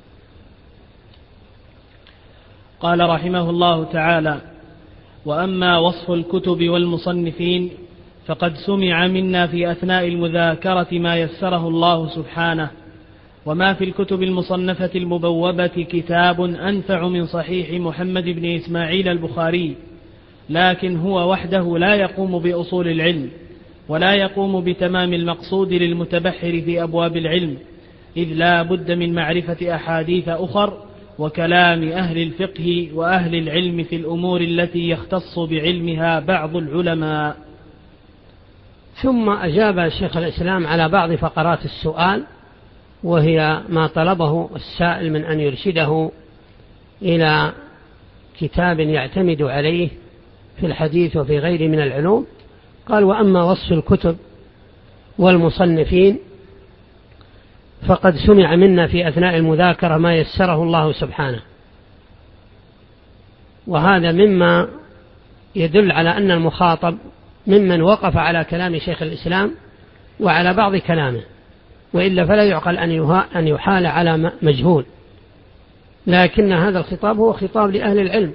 قال رحمه الله تعالى: وأما وصف الكتب والمصنفين فقد سمع منا في أثناء المذاكرة ما يسره الله سبحانه، وما في الكتب المصنفة المبوبة كتاب أنفع من صحيح محمد بن إسماعيل البخاري، لكن هو وحده لا يقوم بأصول العلم، ولا يقوم بتمام المقصود للمتبحر في أبواب العلم، إذ لا بد من معرفة أحاديث أخر وكلام أهل الفقه وأهل العلم في الأمور التي يختص بعلمها بعض العلماء. ثم أجاب شيخ الإسلام على بعض فقرات السؤال، وهي ما طلبه السائل من أن يرشده إلى كتاب يعتمد عليه في الحديث وفي غيره من العلوم. قال: وأما وصف الكتب والمصنفين فقد سمع منا في أثناء المذاكرة ما يسره الله سبحانه، وهذا مما يدل على أن المخاطب ممن وقف على كلام شيخ الإسلام وعلى بعض كلامه، وإلا فلا يعقل أن يحال على مجهول. لكن هذا الخطاب هو خطاب لأهل العلم،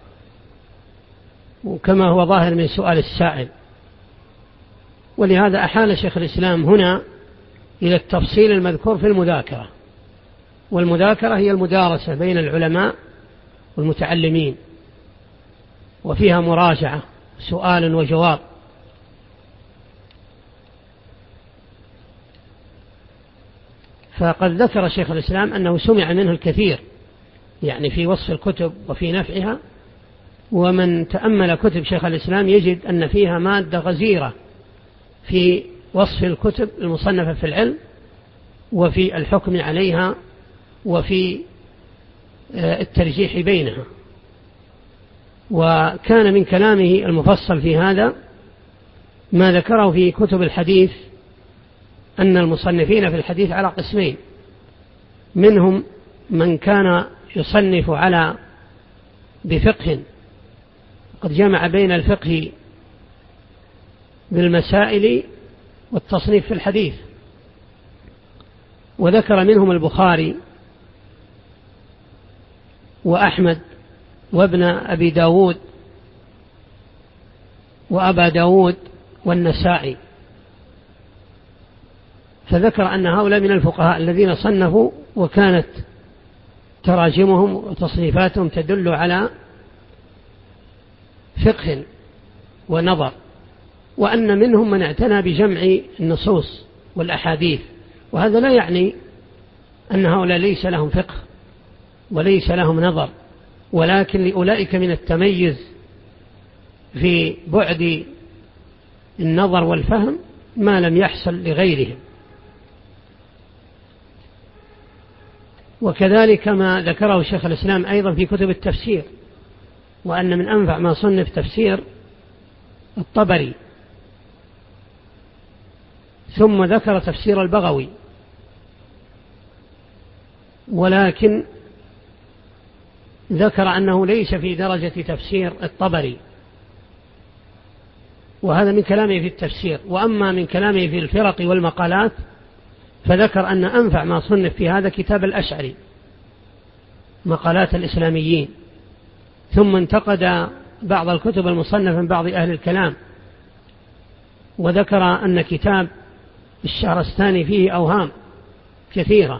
وكما هو ظاهر من سؤال السائل، ولهذا أحال شيخ الإسلام هنا إلى التفصيل المذكور في المذاكرة. والمذاكرة هي المدارسة بين العلماء والمتعلمين، وفيها مراجعة، سؤال وجواب. فقد ذكر شيخ الإسلام أنه سمع منه الكثير يعني في وصف الكتب وفي نفعها، ومن تأمل كتب شيخ الإسلام يجد أن فيها مادة غزيرة في وصف الكتب المصنفة في العلم وفي الحكم عليها وفي الترجيح بينها. وكان من كلامه المفصل في هذا ما ذكره في كتب الحديث أن المصنفين في الحديث على قسمين: منهم من كان يصنف على بفقه قد جمع بين الفقه بالمسائل والتصنيف في الحديث، وذكر منهم البخاري وأحمد وابن أبي داود وأبا داود والنسائي، فذكر أن هؤلاء من الفقهاء الذين صنفوا وكانت تراجمهم وتصنيفاتهم تدل على فقه ونظر، وأن منهم من اعتنى بجمع النصوص والأحاديث. وهذا لا يعني أن هؤلاء ليس لهم فقه وليس لهم نظر، ولكن لأولئك من التميز في بعد النظر والفهم ما لم يحصل لغيرهم. وكذلك ما ذكره شيخ الإسلام أيضا في كتب التفسير، وأن من أنفع ما صنف تفسير الطبري، ثم ذكر تفسير البغوي، ولكن ذكر أنه ليس في درجة تفسير الطبري، وهذا من كلامه في التفسير. وأما من كلامه في الفرق والمقالات فذكر أن أنفع ما صنف في هذا كتاب الأشعري مقالات الإسلاميين، ثم انتقد بعض الكتب المصنفة من بعض أهل الكلام، وذكر أن كتاب الشهرستاني فيه أوهام كثيرة.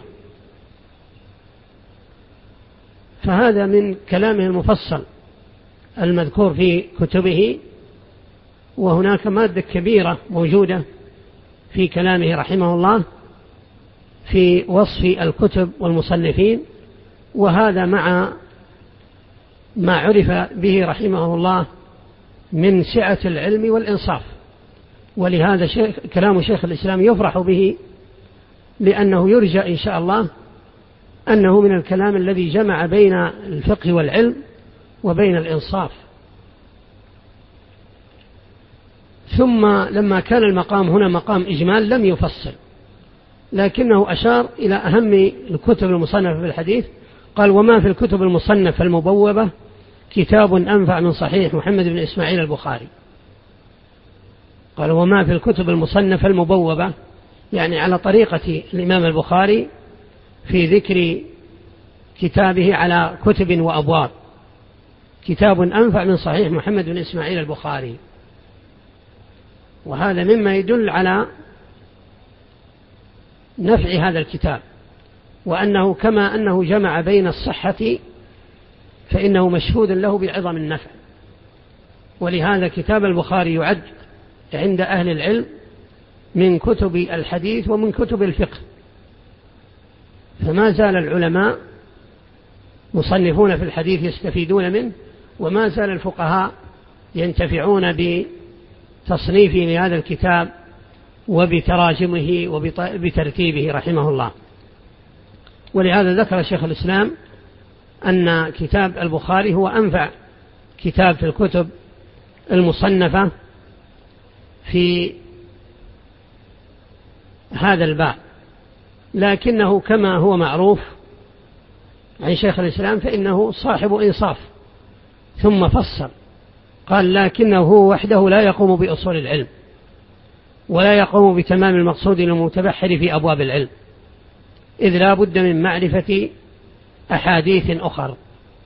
فهذا من كلامه المفصل المذكور في كتبه. وهناك مادة كبيرة موجودة في كلامه رحمه الله في وصف الكتب والمصنفين، وهذا مع ما عرف به رحمه الله من سعة العلم والإنصاف. ولهذا كلام شيخ الإسلام يفرح به، لأنه يرجى إن شاء الله أنه من الكلام الذي جمع بين الفقه والعلم وبين الإنصاف. ثم لما كان المقام هنا مقام إجمال لم يفصل، لكنه أشار إلى أهم الكتب المصنفة في الحديث. قال: وما في الكتب المصنفة المبوبة كتاب أنفع من صحيح محمد بن إسماعيل البخاري. قال: وما في الكتب المصنفة المبوبة يعني على طريقة الإمام البخاري في ذكر كتابه على كتب وأبواب، كتاب أنفع من صحيح محمد بن إسماعيل البخاري. وهذا مما يدل على نفع هذا الكتاب، وأنه كما أنه جمع بين الصحة فإنه مشهود له بعظم النفع. ولهذا كتاب البخاري يعد عند أهل العلم من كتب الحديث ومن كتب الفقه، فما زال العلماء مصنفون في الحديث يستفيدون منه، وما زال الفقهاء ينتفعون بتصنيفه لهذا الكتاب وبتراجمه وبترتيبه رحمه الله. ولهذا ذكر شيخ الإسلام أن كتاب البخاري هو أنفع كتاب في الكتب المصنفة في هذا الباب، لكنه كما هو معروف عن شيخ الإسلام فإنه صاحب إنصاف. ثم فصل قال: لكنه هو وحده لا يقوم بأصول العلم ولا يقوم بتمام المقصود للمتبحر في أبواب العلم، إذ لا بد من معرفة أحاديث أخر.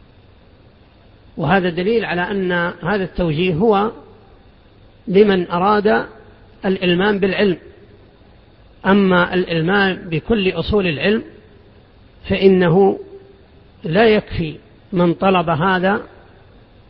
وهذا دليل على أن هذا التوجيه هو لمن أراد الإلمام بالعلم. أما الإلمام بكل أصول العلم فإنه لا يكفي من طلب هذا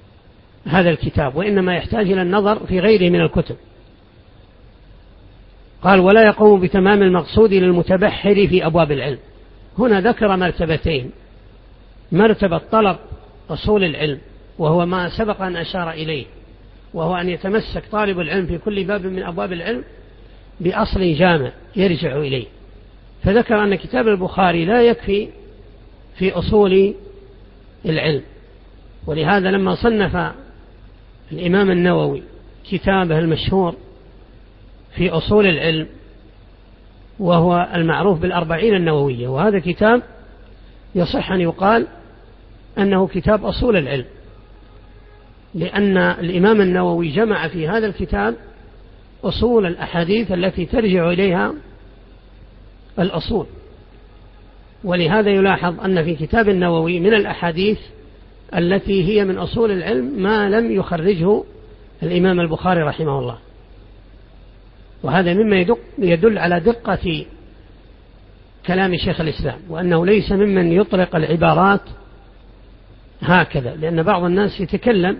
الكتاب، وإنما يحتاج إلى النظر في غيره من الكتب. قال ولا يقوم بتمام المقصود للمتبحر في أبواب العلم. هنا ذكر مرتبتين: مرتبة طلب أصول العلم وهو ما سبق أن أشار إليه، وهو أن يتمسك طالب العلم في كل باب من أبواب العلم بأصل جامع يرجع إليه. فذكر أن كتاب البخاري لا يكفي في أصول العلم، ولهذا لما صنف الإمام النووي كتابه المشهور في أصول العلم وهو المعروف بالأربعين النووية، وهذا كتاب يصح أن يقال أنه كتاب أصول العلم، لأن الإمام النووي جمع في هذا الكتاب أصول الأحاديث التي ترجع إليها الأصول. ولهذا يلاحظ أن في كتاب النووي من الأحاديث التي هي من أصول العلم ما لم يخرجه الإمام البخاري رحمه الله، وهذا مما يدل على دقة كلام شيخ الإسلام، وأنه ليس ممن يطلق العبارات هكذا، لأن بعض الناس يتكلم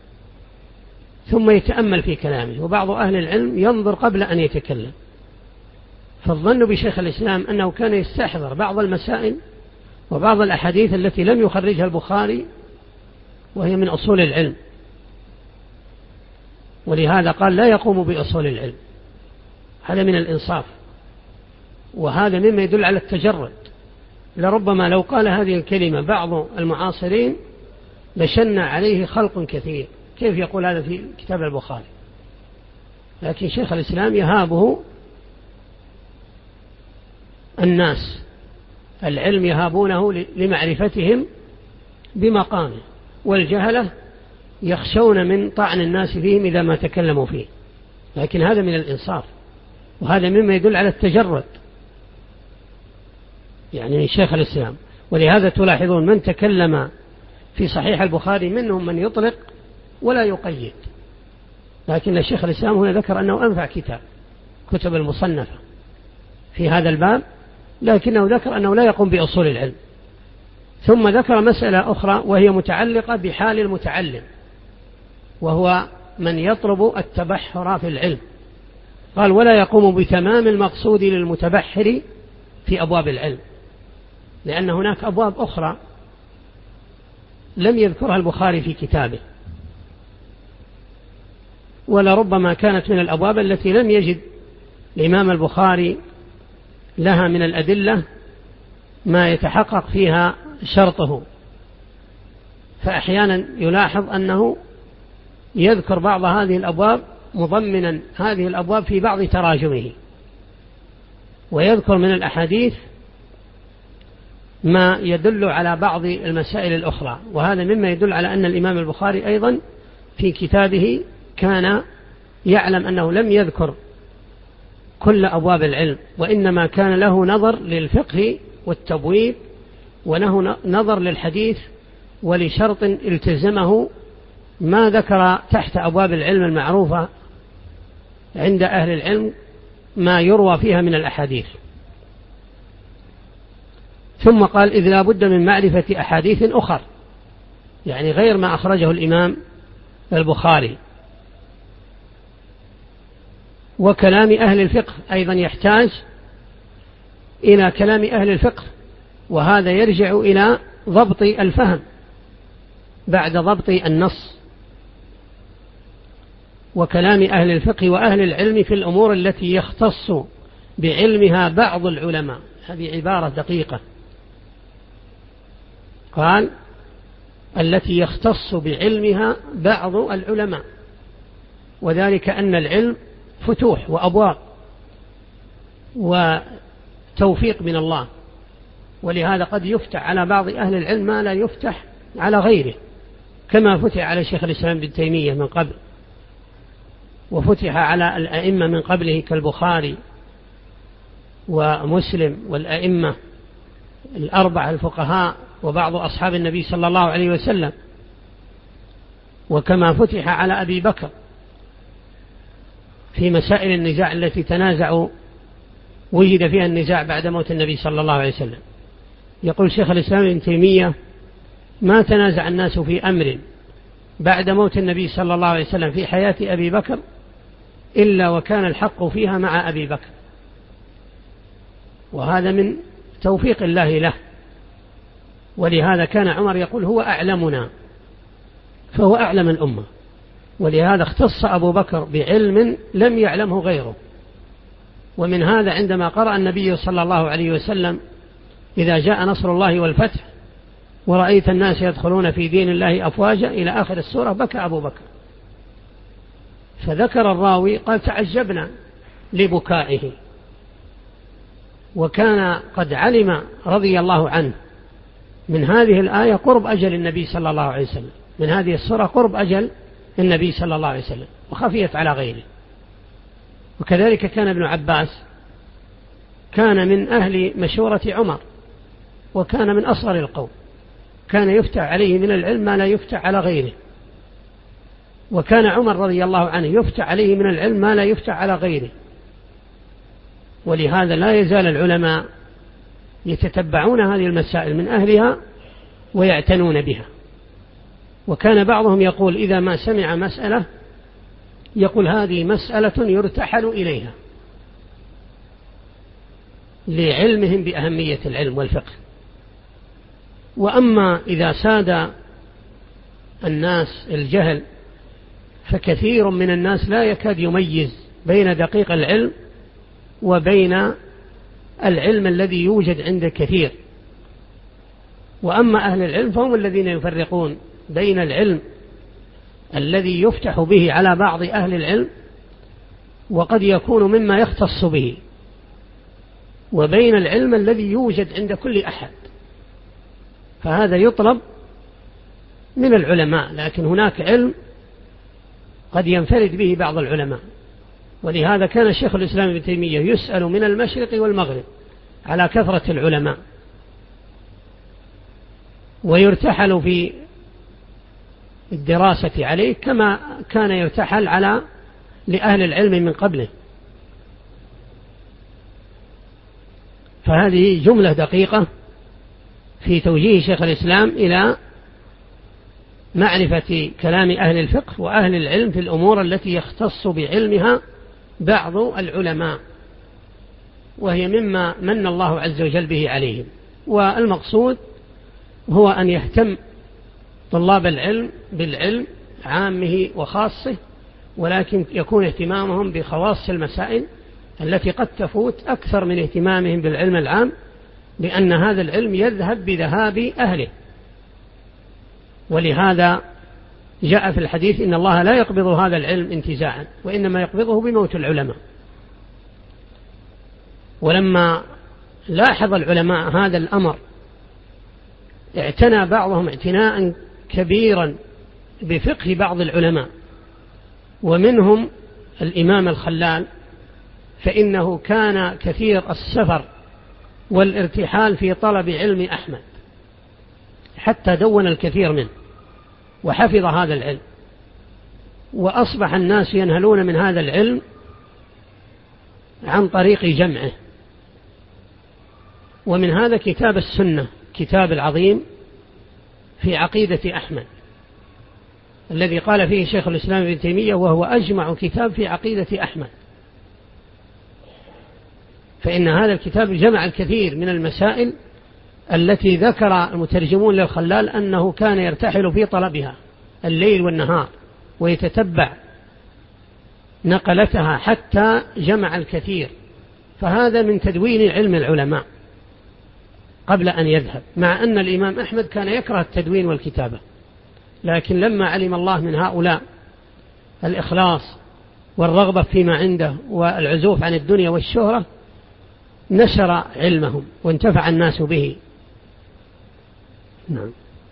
ثم يتأمل في كلامه، وبعض أهل العلم ينظر قبل أن يتكلم. فالظن بشيخ الإسلام أنه كان يستحضر بعض المسائل وبعض الأحاديث التي لم يخرجها البخاري وهي من أصول العلم، ولهذا قال لا يقوم بأصول العلم. هذا من الإنصاف، وهذا مما يدل على التجرد. لربما لو قال هذه الكلمة بعض المعاصرين لشن عليه خلق كثير، كيف يقول هذا في كتاب البخاري؟ لكن شيخ الإسلام يهابه الناس، العلم يهابونه لمعرفتهم بمقامه، والجهلة يخشون من طعن الناس فيهم إذا ما تكلموا فيه. لكن هذا من الإنصاف، وهذا مما يدل على التجرد يعني من شيخ الإسلام. ولهذا تلاحظون من تكلم في صحيح البخاري منهم من يطلق ولا يقيد، لكن الشيخ الإسلام هنا ذكر أنه أنفع كتب المصنفة في هذا الباب، لكنه ذكر أنه لا يقوم بأصول العلم. ثم ذكر مسألة أخرى وهي متعلقة بحال المتعلم، وهو من يطلب التبحر في العلم. قال ولا يقوم بتمام المقصود للمتبحر في أبواب العلم، لأن هناك أبواب أخرى لم يذكرها البخاري في كتابه، ولربما كانت من الأبواب التي لم يجد الإمام البخاري لها من الأدلة ما يتحقق فيها شرطه، فأحيانا يلاحظ أنه يذكر بعض هذه الأبواب مضمنا هذه الأبواب في بعض تراجمه، ويذكر من الأحاديث ما يدل على بعض المسائل الأخرى. وهذا مما يدل على أن الإمام البخاري أيضا في كتابه كان يعلم أنه لم يذكر كل أبواب العلم، وإنما كان له نظر للفقه والتبويب، وله نظر للحديث، ولشرط التزمه ما ذكر تحت أبواب العلم المعروفة عند أهل العلم ما يروى فيها من الأحاديث. ثم قال إذ لا بد من معرفة أحاديث أخر، يعني غير ما أخرجه الإمام البخاري، وكلام أهل الفقه أيضا يحتاج إلى كلام أهل الفقه، وهذا يرجع إلى ضبط الفهم بعد ضبط النص، وكلام أهل الفقه وأهل العلم في الأمور التي يختص بعلمها بعض العلماء. هذه عبارة دقيقة، قال التي يختص بعلمها بعض العلماء، وذلك أن العلم فتوح وأبواب وتوفيق من الله، ولهذا قد يفتح على بعض أهل العلم ما لا يفتح على غيره، كما فتح على شيخ الإسلام ابن تيمية من قبل، وفتح على الأئمة من قبله كالبخاري ومسلم والأئمة الأربعة الفقهاء وبعض أصحاب النبي صلى الله عليه وسلم، وكما فتح على أبي بكر في مسائل النزاع التي تنازعوا وجد فيها النزاع بعد موت النبي صلى الله عليه وسلم. يقول شيخ الإسلام ابن تيمية ما تنازع الناس في أمر بعد موت النبي صلى الله عليه وسلم في حياة أبي بكر إلا وكان الحق فيها مع أبي بكر، وهذا من توفيق الله له. ولهذا كان عمر يقول هو أعلمنا، فهو أعلم الأمة، ولهذا اختص أبو بكر بعلم لم يعلمه غيره. ومن هذا عندما قرأ النبي صلى الله عليه وسلم إذا جاء نصر الله والفتح ورأيت الناس يدخلون في دين الله أفواجا إلى آخر السورة بكى أبو بكر، فذكر الراوي قال تعجبنا لبكائه، وكان قد علم رضي الله عنه من هذه الآية قرب أجل النبي صلى الله عليه وسلم، من هذه السورة قرب أجل النبي صلى الله عليه وسلم، وخفيت على غيره. وكذلك كان ابن عباس كان من أهل مشورة عمر، وكان من أصغر القوم، كان يفتح عليه من العلم ما لا يفتح على غيره، وكان عمر رضي الله عنه يفتح عليه من العلم ما لا يفتح على غيره. ولهذا لا يزال العلماء يتتبعون هذه المسائل من أهلها ويعتنون بها. وكان بعضهم يقول إذا ما سمع مسألة يقول هذه مسألة يرتحل إليها، لعلمهم بأهمية العلم والفقه. وأما إذا ساد الناس الجهل فكثير من الناس لا يكاد يميز بين دقيق العلم وبين العلم الذي يوجد عند كثير. وأما أهل العلم فهم الذين يفرقون بين العلم الذي يفتح به على بعض أهل العلم وقد يكون مما يختص به، وبين العلم الذي يوجد عند كل أحد، فهذا يطلب من العلماء، لكن هناك علم قد ينفرد به بعض العلماء. ولهذا كان الشيخ الإسلام ابن تيمية يسأل من المشرق والمغرب على كثرة العلماء، ويرتحل في الدراسة عليه كما كان يرتحل على لأهل العلم من قبله. فهذه جملة دقيقة في توجيه شيخ الإسلام إلى معرفة كلام أهل الفقه وأهل العلم في الأمور التي يختص بعلمها بعض العلماء، وهي مما من الله عز وجل به عليهم. والمقصود هو أن يهتم طلاب العلم بالعلم عامه وخاصه، ولكن يكون اهتمامهم بخواص المسائل التي قد تفوت أكثر من اهتمامهم بالعلم العام، لأن هذا العلم يذهب بذهاب أهله. ولهذا جاء في الحديث إن الله لا يقبض هذا العلم انتزاعا، وإنما يقبضه بموت العلماء. ولما لاحظ العلماء هذا الأمر اعتنى بعضهم اعتناء كبيرا بفقه بعض العلماء، ومنهم الإمام الخلال، فإنه كان كثير السفر والارتحال في طلب علم أحمد، حتى دون الكثير منه وحفظ هذا العلم، وأصبح الناس ينهلون من هذا العلم عن طريق جمعه. ومن هذا كتاب السنة، كتاب العظيم في عقيدة أحمد، الذي قال فيه شيخ الإسلام ابن تيمية وهو أجمع كتاب في عقيدة أحمد. فإن هذا الكتاب جمع الكثير من المسائل التي ذكر المترجمون للخلال أنه كان يرتحل في طلبها الليل والنهار ويتتبع نقلتها حتى جمع الكثير. فهذا من تدوين علم العلماء قبل أن يذهب، مع أن الإمام أحمد كان يكره التدوين والكتابة، لكن لما علم الله من هؤلاء الإخلاص والرغبة فيما عنده والعزوف عن الدنيا والشهرة نشر علمهم وانتفع الناس به. نعم.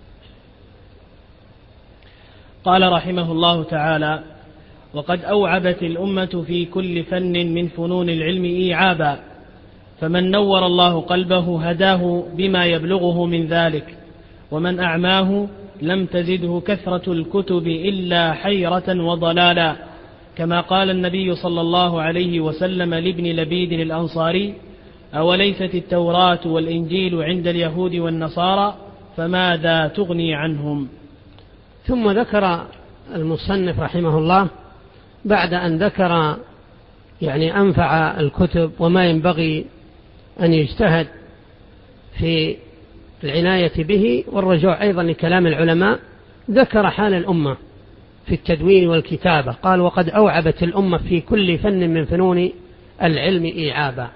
قال رحمه الله تعالى: وقد أوعبت الأمة في كل فن من فنون العلم إيعابا، فمن نور الله قلبه هداه بما يبلغه من ذلك، ومن أعماه لم تزده كثرة الكتب إلا حيرة وضلالا، كما قال النبي صلى الله عليه وسلم لابن لبيد الأنصاري: أوليست التوراة والإنجيل عند اليهود والنصارى فماذا تغني عنهم؟ ثم ذكر المصنف رحمه الله بعد أن ذكر يعني أنفع الكتب وما ينبغي أن يجتهد في العناية به، والرجوع أيضا لكلام العلماء. ذكر حال الأمة في التدوين والكتابة، قال: وقد أوعبت الأمة في كل فن من فنون العلم إيعابا.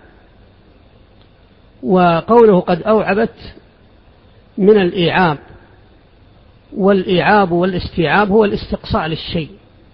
وقوله قد أوعبت من الإيعاب، والإيعاب والاستيعاب هو الاستقصاء للشيء،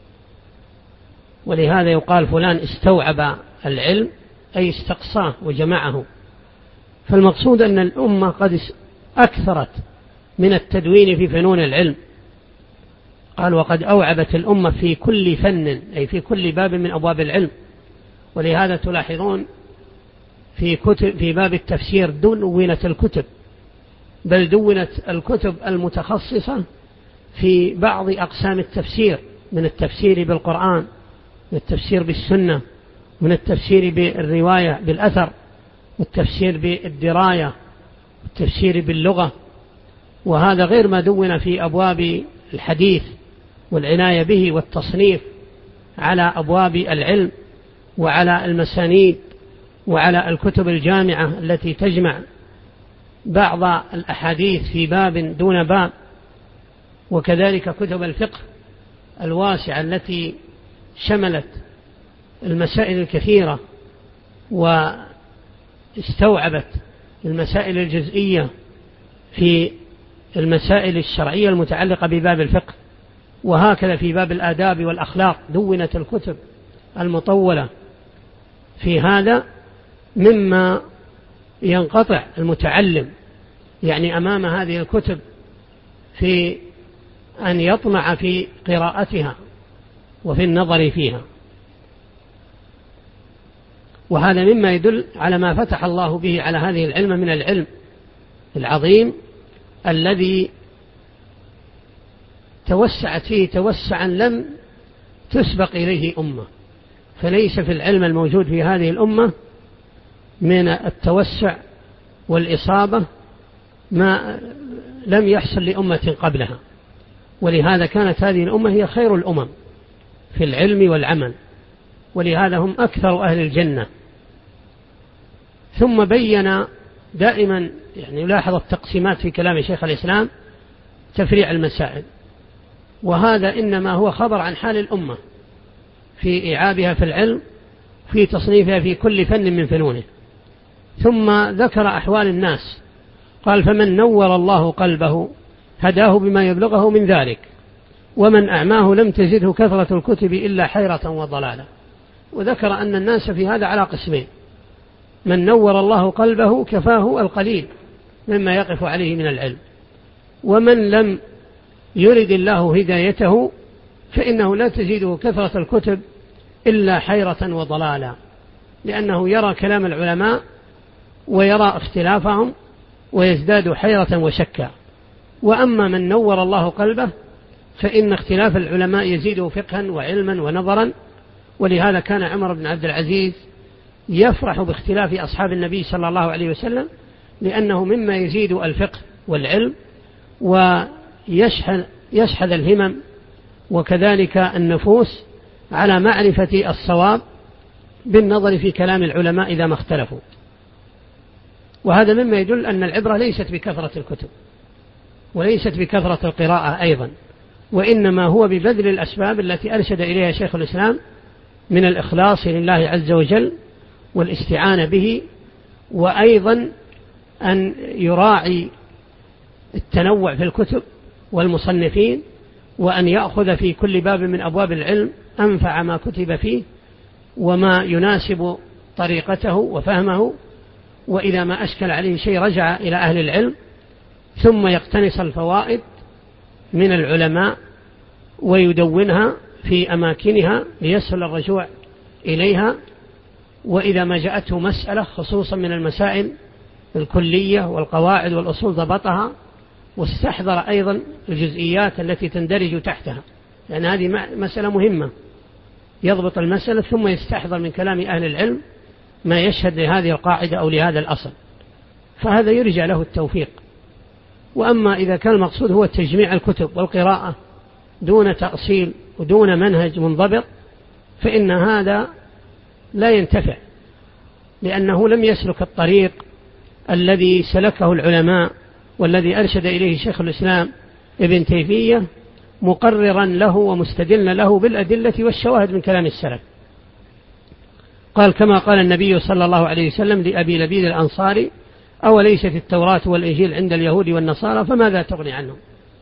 ولهذا يقال فلان استوعب العلم أي استقصاه وجمعه. فالمقصود أن الأمة قد أكثرت من التدوين في فنون العلم. قال: وقد أوعبت الأمة في كل فن أي في كل باب من أبواب العلم. ولهذا تلاحظون في باب التفسير دونت الكتب، بل دونت الكتب المتخصصة في بعض أقسام التفسير، من التفسير بالقرآن، من التفسير بالسنة، من التفسير بالرواية بالأثر، والتفسير بالدراية، والتفسير باللغة. وهذا غير ما دون في أبواب الحديث والعناية به والتصنيف على أبواب العلم وعلى المسانيد وعلى الكتب الجامعة التي تجمع بعض الأحاديث في باب دون باب، وكذلك كتب الفقه الواسعة التي شملت المسائل الكثيرة واستوعبت المسائل الجزئية في المسائل الشرعية المتعلقة بباب الفقه. وهكذا في باب الآداب والأخلاق دونت الكتب المطولة في هذا، مما ينقطع المتعلم يعني أمام هذه الكتب في أن يطمع في قراءتها وفي النظر فيها. وهذا مما يدل على ما فتح الله به على هذه العلم من العلم العظيم الذي توسعت فيه توسعا لم تسبق إليه أمة. فليس في العلم الموجود في هذه الأمة من التوسع والإصابة ما لم يحصل لأمة قبلها. ولهذا كانت هذه الأمة هي خير الأمم في العلم والعمل، ولهذا هم أكثر أهل الجنة. ثم بين دائما، يعني يلاحظ التقسيمات في كلام شيخ الإسلام، تفريع المسائل، وهذا إنما هو خبر عن حال الأمة في إيعابها في العلم، في تصنيفها في كل فن من فنونه. ثم ذكر أحوال الناس، قال: فمن نور الله قلبه هداه بما يبلغه من ذلك، ومن أعماه لم تزده كثرة الكتب إلا حيرة وضلالة. وذكر أن الناس في هذا على قسمين: من نور الله قلبه كفاه القليل مما يقف عليه من العلم، ومن لم يرد الله هدايته فإنه لا تزيده كثرة الكتب إلا حيرة وضلالا، لأنه يرى كلام العلماء ويرى اختلافهم ويزداد حيرة وشكا. وأما من نور الله قلبه فإن اختلاف العلماء يزيده فقها وعلما ونظرا. ولهذا كان عمر بن عبد العزيز يفرح باختلاف أصحاب النبي صلى الله عليه وسلم، لأنه مما يزيد الفقه والعلم ويشحذ الهمم وكذلك النفوس على معرفة الصواب بالنظر في كلام العلماء إذا ما اختلفوا. وهذا مما يدل أن العبرة ليست بكثرة الكتب وليست بكثرة القراءة أيضا، وإنما هو ببذل الأسباب التي أرشد إليها شيخ الإسلام من الإخلاص لله عز وجل والاستعانة به، وأيضا أن يراعي التنوع في الكتب والمصنفين، وأن يأخذ في كل باب من أبواب العلم أنفع ما كتب فيه وما يناسب طريقته وفهمه، وإذا ما أشكل عليه شيء رجع إلى أهل العلم، ثم يقتنص الفوائد من العلماء ويدونها في أماكنها ليسهل الرجوع إليها. وإذا ما جاءته مسألة خصوصا من المسائل الكلية والقواعد والأصول ضبطها، واستحضر أيضا الجزئيات التي تندرج تحتها، لأن هذه مسألة مهمة، يضبط المسألة ثم يستحضر من كلام أهل العلم ما يشهد لهذه القاعدة أو لهذا الأصل، فهذا يرجع له التوفيق. وأما إذا كان المقصود هو تجميع الكتب والقراءة دون تأصيل ودون منهج منضبط، فإن هذا لا ينتفع، لأنه لم يسلك الطريق الذي سلكه العلماء والذي أرشد إليه شيخ الإسلام ابن تيمية، مقررا له ومستدلا له بالأدلة والشواهد من كلام السلف. قال كما قال النبي صلى الله عليه وسلم لأبي لبيد الأنصاري: أوليست التوراة والإنجيل عند اليهود والنصارى فماذا تغني عنهم؟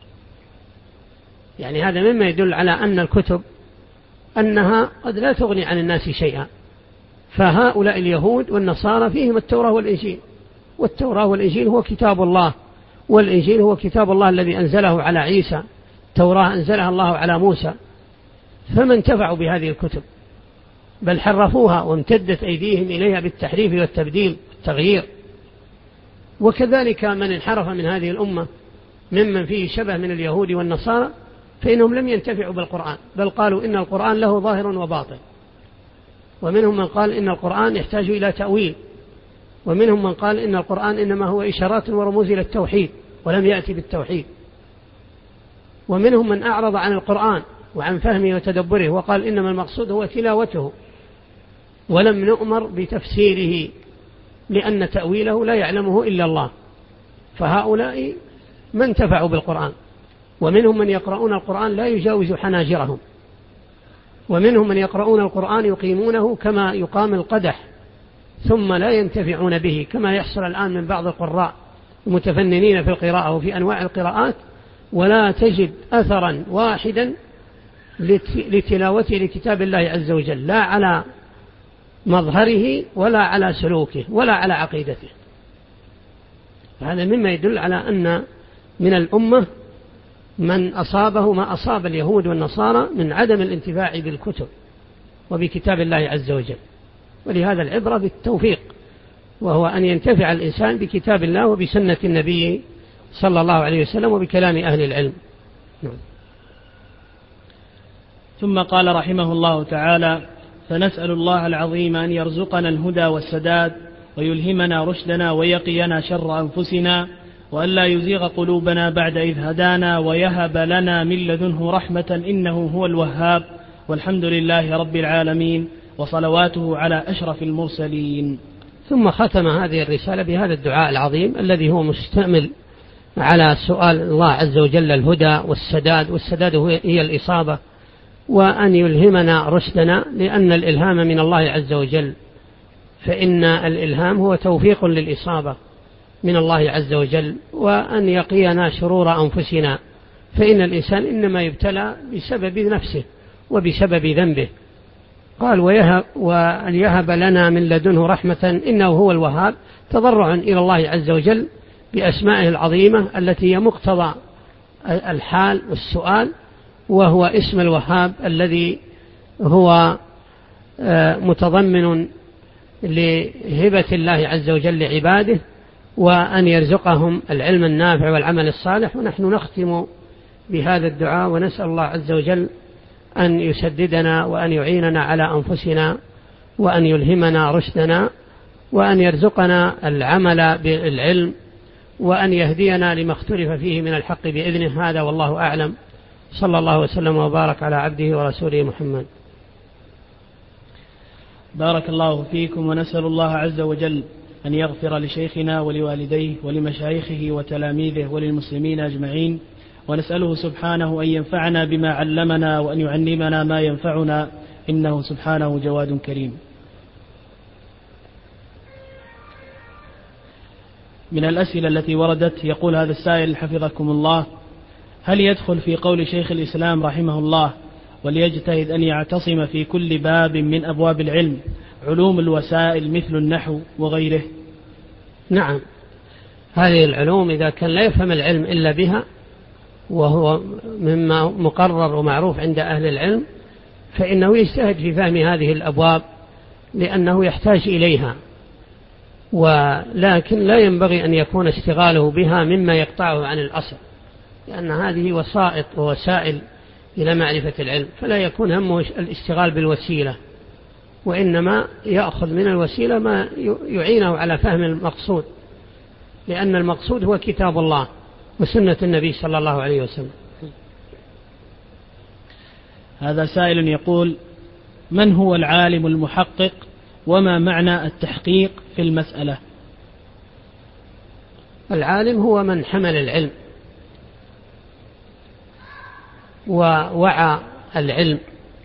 يعني هذا مما يدل على أن الكتب أنها قد لا تغني عن الناس شيئا. فهؤلاء اليهود والنصارى فيهم التوراة والإنجيل، والتوراة والإنجيل هو كتاب الله، والإنجيل هو كتاب الله الذي أنزله على عيسى، التوراة أنزلها الله على موسى، فما انتفعوا بهذه الكتب بل حرفوها وامتدت أيديهم إليها بالتحريف والتبديل والتغيير. وكذلك من انحرف من هذه الأمة ممن فيه شبه من اليهود والنصارى فإنهم لم ينتفعوا بالقرآن، بل قالوا إن القرآن له ظاهر وباطن. ومنهم من قال إن القرآن يحتاج إلى تأويل، ومنهم من قال إن القرآن إنما هو إشارات ورموز إلى التوحيد ولم يأتي بالتوحيد. ومنهم من أعرض عن القرآن وعن فهمه وتدبره وقال إنما المقصود هو تلاوته ولم نؤمر بتفسيره لأن تأويله لا يعلمه إلا الله. فهؤلاء ما انتفعوا بالقرآن. ومنهم من يقرؤون القرآن لا يجاوز حناجرهم، ومنهم من يقرؤون القرآن يقيمونه كما يقام القدح ثم لا ينتفعون به، كما يحصل الآن من بعض القراء المتفننين في القراءة وفي أنواع القراءات، ولا تجد أثرا واحدا لتلاوته لكتاب الله عز وجل، لا على مظهره ولا على سلوكه ولا على عقيدته. هذا مما يدل على أن من الأمة من أصابه ما أصاب اليهود والنصارى من عدم الانتفاع بالكتب وبكتاب الله عز وجل. ولهذا العبرة بالتوفيق، وهو أن ينتفع الإنسان بكتاب الله وبسنة النبي صلى الله عليه وسلم وبكلام أهل العلم. ثم قال رحمه الله تعالى: فنسأل الله العظيم أن يرزقنا الهدى والسداد ويلهمنا رشدنا ويقينا شر أنفسنا، وأن لا يزيغ قلوبنا بعد إذ هدانا، ويهب لنا من لدنه رحمة إنه هو الوهاب، والحمد لله رب العالمين، وصلواته على أشرف المرسلين. ثم ختم هذه الرسالة بهذا الدعاء العظيم الذي هو مشتمل على سؤال الله عز وجل الهدى والسداد، والسداد هي الإصابة، وأن يلهمنا رشدنا، لأن الإلهام من الله عز وجل، فإن الإلهام هو توفيق للإصابة من الله عز وجل، وأن يقينا شرور أنفسنا، فإن الإنسان إنما يبتلى بسبب نفسه وبسبب ذنبه. قال وأن يهب لنا من لدنه رحمة إنه هو الوهاب، تضرعا إلى الله عز وجل بأسمائه العظيمة التي هي مقتضى الحال والسؤال، وهو اسم الوهاب الذي هو متضمن لهبة الله عز وجل لعباده، وأن يرزقهم العلم النافع والعمل الصالح. ونحن نختم بهذا الدعاء ونسأل الله عز وجل أن يسددنا وأن يعيننا على أنفسنا، وأن يلهمنا رشدنا، وأن يرزقنا العمل بالعلم، وأن يهدينا لما اختلف فيه من الحق بإذنه. هذا والله أعلم. صلى الله وسلم وبارك على عبده ورسوله محمد. بارك الله فيكم، ونسأل الله عز وجل أن يغفر لشيخنا ولوالديه ولمشايخه وتلاميذه وللمسلمين أجمعين، ونسأله سبحانه أن ينفعنا بما علمنا وأن يعلمنا ما ينفعنا، إنه سبحانه جواد كريم. من الأسئلة التي وردت يقول هذا السائل حفظكم الله: هل يدخل في قول شيخ الإسلام رحمه الله وليجتهد أن يعتصم في كل باب من أبواب العلم علوم الوسائل مثل النحو وغيره؟ نعم، هذه العلوم إذا كان لا يفهم العلم إلا بها، وهو مما مقرر ومعروف عند أهل العلم، فإنه يجتهد في فهم هذه الأبواب لأنه يحتاج إليها، ولكن لا ينبغي أن يكون اشتغاله بها مما يقطعه عن الأصل، لأن هذه وسائط ووسائل إلى معرفة العلم، فلا يكون همه الاشتغال بالوسيلة، وإنما يأخذ من الوسيلة ما يعينه على فهم المقصود، لأن المقصود هو كتاب الله وسنة النبي صلى الله عليه وسلم. هذا سائل يقول: من هو العالم المحقق وما معنى التحقيق في المسألة؟ العالم هو من حمل العلم ووعى العلم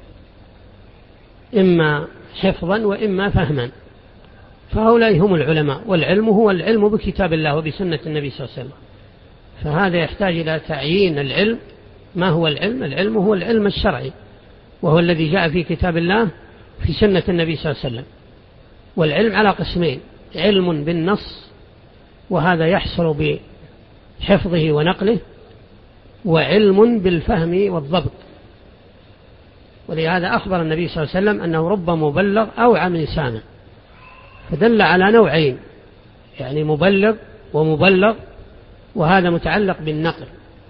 إما حفظا وإما فهما، فهؤلاء هم العلماء. والعلم هو العلم بكتاب الله وبسنة النبي صلى الله عليه وسلم، فهذا يحتاج إلى تعيين العلم. ما هو العلم؟ العلم هو العلم الشرعي، وهو الذي جاء في كتاب الله في سنة النبي صلى الله عليه وسلم. والعلم على قسمين: علم بالنص، وهذا يحصل بحفظه ونقله، وعلم بالفهم والضبط. ولهذا أخبر النبي صلى الله عليه وسلم أنه رب مبلغ أوعى من سامع، فدل على نوعين، يعني مبلغ ومبلغ، وهذا متعلق بالنقل،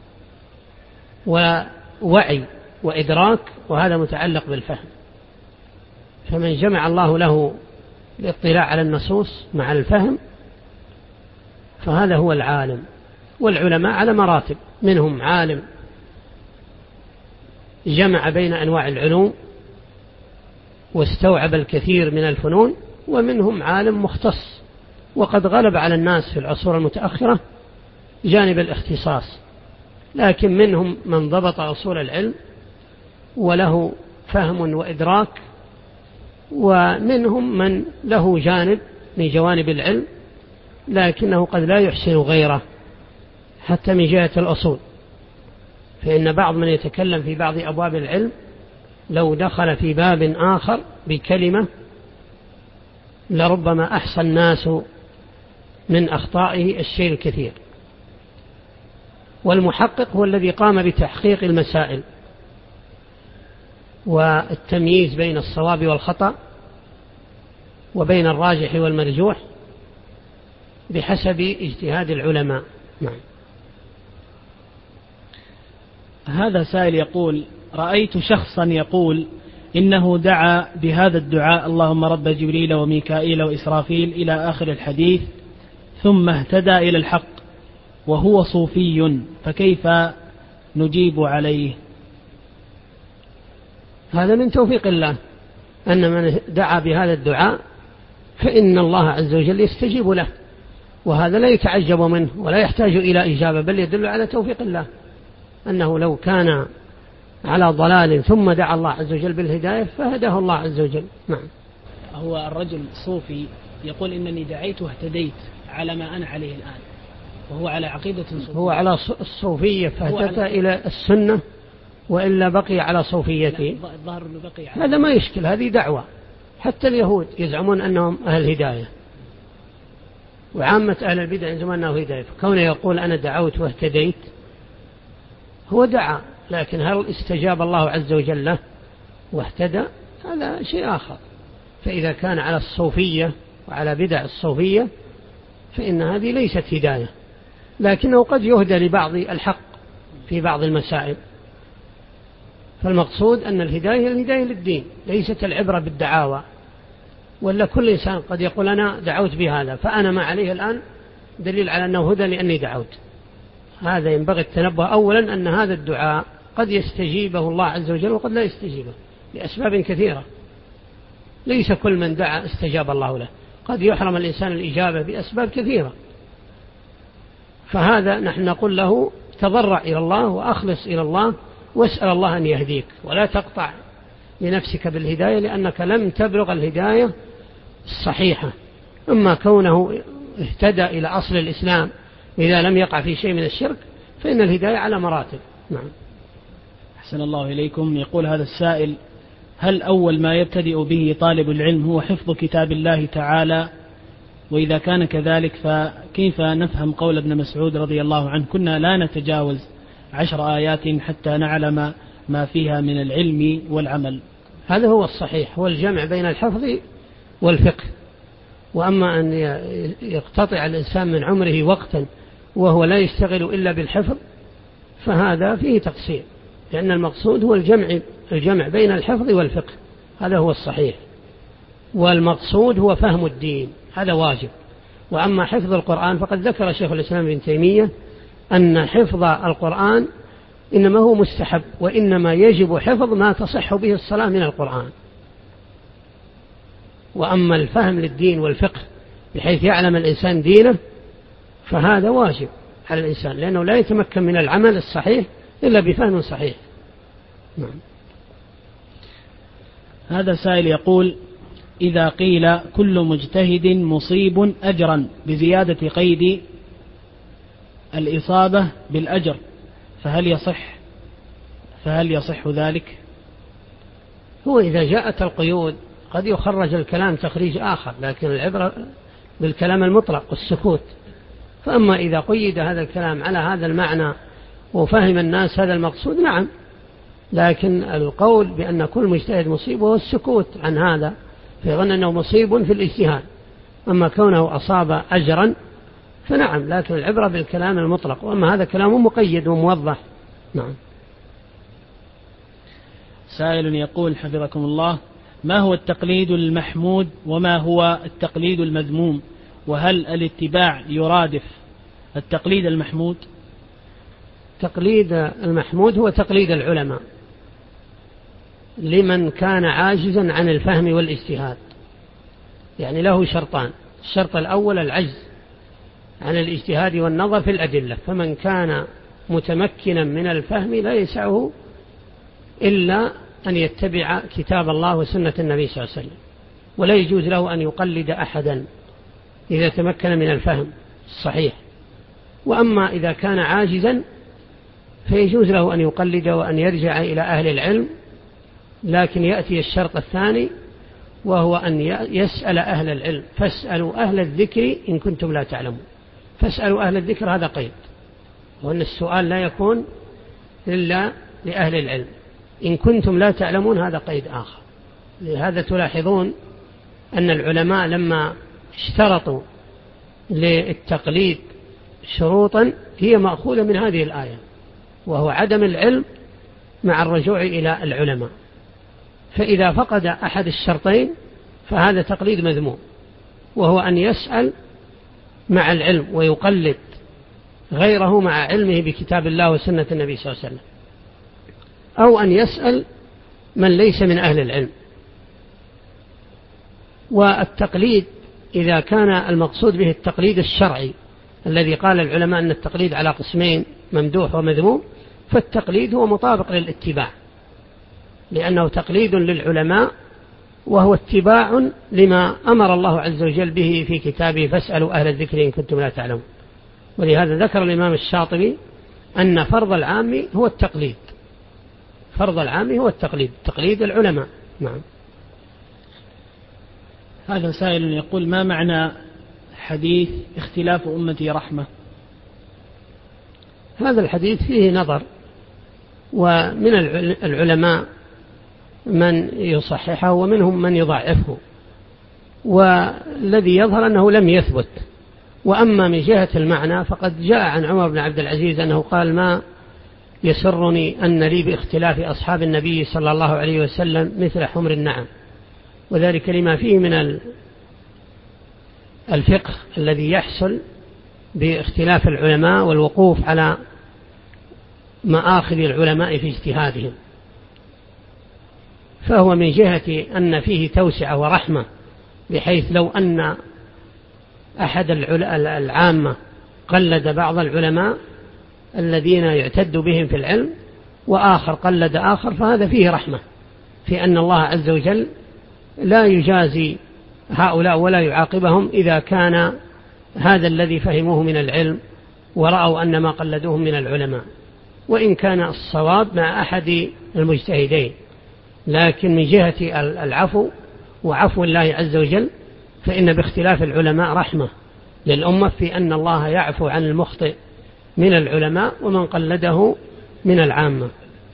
ووعي وإدراك، وهذا متعلق بالفهم. فمن جمع الله له الاطلاع على النصوص مع الفهم فهذا هو العالم. والعلماء على مراتب: منهم عالم جمع بين أنواع العلوم واستوعب الكثير من الفنون، ومنهم عالم مختص. وقد غلب على الناس في العصور المتأخرة جانب الاختصاص، لكن منهم من ضبط أصول العلم وله فهم وإدراك، ومنهم من له جانب من جوانب العلم لكنه قد لا يحسن غيره حتى من جهة الأصول. فإن بعض من يتكلم في بعض أبواب العلم لو دخل في باب آخر بكلمة لربما أحصى الناس من أخطائه الشيء الكثير. والمحقق هو الذي قام بتحقيق المسائل والتمييز بين الصواب والخطأ وبين الراجح والمرجوح بحسب اجتهاد العلماء. نعم. هذا سائل يقول: رأيت شخصا يقول إنه دعا بهذا الدعاء: اللهم رب جبريل وميكائيل وإسرافيل إلى آخر الحديث، ثم اهتدى إلى الحق وهو صوفي، فكيف نجيب عليه؟ هذا من توفيق الله، أن من دعا بهذا الدعاء فإن الله عز وجل يستجيب له، وهذا لا يتعجب منه ولا يحتاج إلى إجابة، بل يدل على توفيق الله، أنه لو كان على ضلال ثم دعا الله عز وجل بالهداية فهداه الله عز وجل. نعم. هو الرجل صوفي يقول: إنني دعيت واهتديت على ما أنا عليه الآن، وهو على عقيدة صوفية. هو على الصوفية فاهتدى إلى السنة، وإلا بقي على صوفيته. الظاهر أنه بقي على هذا ما يشكل، هذه دعوة. حتى اليهود يزعمون أنهم أهل هداية، وعامة أهل البدع يزعمون أنه هداية، فكونه يقول أنا دعوت واهتديت هو دعا، لكن هل استجاب الله عز وجل له واهتدى؟ هذا شيء آخر. فإذا كان على الصوفية وعلى بدع الصوفية فإن هذه ليست هداية، لكنه قد يهدى لبعض الحق في بعض المسائل. فالمقصود أن الهداية الهداية للدين، ليست العبرة بالدعاوى. ولا كل إنسان قد يقول أنا دعوت بهذا فأنا ما عليه الآن دليل على أنه هدى لأني دعوت. هذا ينبغي التنبه أولا أن هذا الدعاء قد يستجيبه الله عز وجل وقد لا يستجيبه لأسباب كثيرة. ليس كل من دعا استجاب الله له، قد يحرم الإنسان الإجابة بأسباب كثيرة. فهذا نحن نقول له تضرع إلى الله وأخلص إلى الله واسأل الله أن يهديك، ولا تقطع لنفسك بالهداية، لأنك لم تبلغ الهداية الصحيحة. أما كونه اهتدى إلى أصل الإسلام إذا لم يقع في شيء من الشرك فإن الهداية على مراتب. نعم. أحسن الله إليكم. يقول هذا السائل: هل أول ما يبتدئ به طالب العلم هو حفظ كتاب الله تعالى؟ وإذا كان كذلك فكيف نفهم قول ابن مسعود رضي الله عنه: كنا لا نتجاوز 10 آيات حتى نعلم ما فيها من العلم والعمل؟ هذا هو الصحيح، هو الجمع بين الحفظ والفقه. وأما أن يقتطع الإنسان من عمره وقتا وهو لا يشتغل إلا بالحفظ فهذا فيه تقصير، لأن المقصود هو الجمع بين الحفظ والفقه، هذا هو الصحيح. والمقصود هو فهم الدين، هذا واجب. وأما حفظ القرآن فقد ذكر شيخ الإسلام ابن تيمية أن حفظ القرآن إنما هو مستحب، وإنما يجب حفظ ما تصح به الصلاة من القرآن. وأما الفهم للدين والفقه بحيث يعلم الإنسان دينه فهذا واجب على الإنسان، لأنه لا يتمكن من العمل الصحيح إلا بفهم صحيح. نعم. هذا سائل يقول: إذا قيل كل مجتهد مصيب أجرا بزيادة قيد الإصابة بالأجر فهل يصح ذلك؟ هو إذا جاءت القيود قد يخرج الكلام تخريج آخر، لكن العبرة بالكلام المطلق والسكوت. فأما إذا قيد هذا الكلام على هذا المعنى وفهم الناس هذا المقصود نعم، لكن القول بأن كل مجتهد مصيب هو السكوت عن هذا، فيظن أنه مصيب في الاجتهاد. أما كونه أصاب أجرا فنعم، لكن العبرة بالكلام المطلق، وأما هذا كلام مقيد وموضح. نعم. سائل يقول حفظكم الله: ما هو التقليد المحمود وما هو التقليد المذموم؟ وهل الاتباع يرادف التقليد المحمود؟ تقليد المحمود هو تقليد العلماء لمن كان عاجزا عن الفهم والاجتهاد، يعني له شرطان: الشرط الأول العجز عن الاجتهاد والنظر في الأدلة، فمن كان متمكنا من الفهم لا يسعه إلا أن يتبع كتاب الله وسنة النبي صلى الله عليه وسلم، ولا يجوز له أن يقلد أحدا إذا تمكن من الفهم الصحيح. وأما إذا كان عاجزا فيجوز له أن يقلد وأن يرجع إلى أهل العلم، لكن يأتي الشرط الثاني وهو أن يسأل أهل العلم: فاسألوا أهل الذكر إن كنتم لا تعلمون. فاسألوا أهل الذكر هذا قيد، وأن السؤال لا يكون إلا لأهل العلم. إن كنتم لا تعلمون هذا قيد آخر. لهذا تلاحظون أن العلماء لما اشترطوا للتقليد شروطا هي مأخوذة من هذه الآية، وهو عدم العلم مع الرجوع إلى العلماء. فإذا فقد أحد الشرطين فهذا تقليد مذموم، وهو أن يسأل مع العلم ويقلد غيره مع علمه بكتاب الله وسنة النبي صلى الله عليه وسلم، أو أن يسأل من ليس من أهل العلم. والتقليد إذا كان المقصود به التقليد الشرعي الذي قال العلماء أن التقليد على قسمين: ممدوح ومذموم، فالتقليد هو مطابق للاتباع، لأنه تقليد للعلماء وهو اتباع لما أمر الله عز وجل به في كتابه: فاسألوا أهل الذكر إن كنتم لا تعلمون. ولهذا ذكر الإمام الشاطبي أن فرض العام هو التقليد، فرض العام هو التقليد، تقليد العلماء. نعم. هذا سائل يقول: ما معنى حديث اختلاف أمتي رحمة؟ هذا الحديث فيه نظر، ومن العلماء من يصححه ومنهم من يضعفه، والذي يظهر أنه لم يثبت. وأما من جهة المعنى فقد جاء عن عمر بن عبد العزيز أنه قال: ما يسرني أن لي باختلاف أصحاب النبي صلى الله عليه وسلم مثل حمر النعم، وذلك لما فيه من الفقه الذي يحصل باختلاف العلماء والوقوف على مآخذ العلماء في اجتهادهم. فهو من جهة أن فيه توسعة ورحمة، بحيث لو أن أحد العامة قلد بعض العلماء الذين يعتد بهم في العلم وآخر قلد آخر، فهذا فيه رحمة في أن الله عز وجل لا يجازي هؤلاء ولا يعاقبهم إذا كان هذا الذي فهموه من العلم ورأوا أن ما قلدوهم من العلماء، وإن كان الصواب مع أحد المجتهدين. لكن من جهة العفو وعفو الله عز وجل فإن باختلاف العلماء رحمة للأمة في أن الله يعفو عن المخطئ من العلماء ومن قلده من العامة.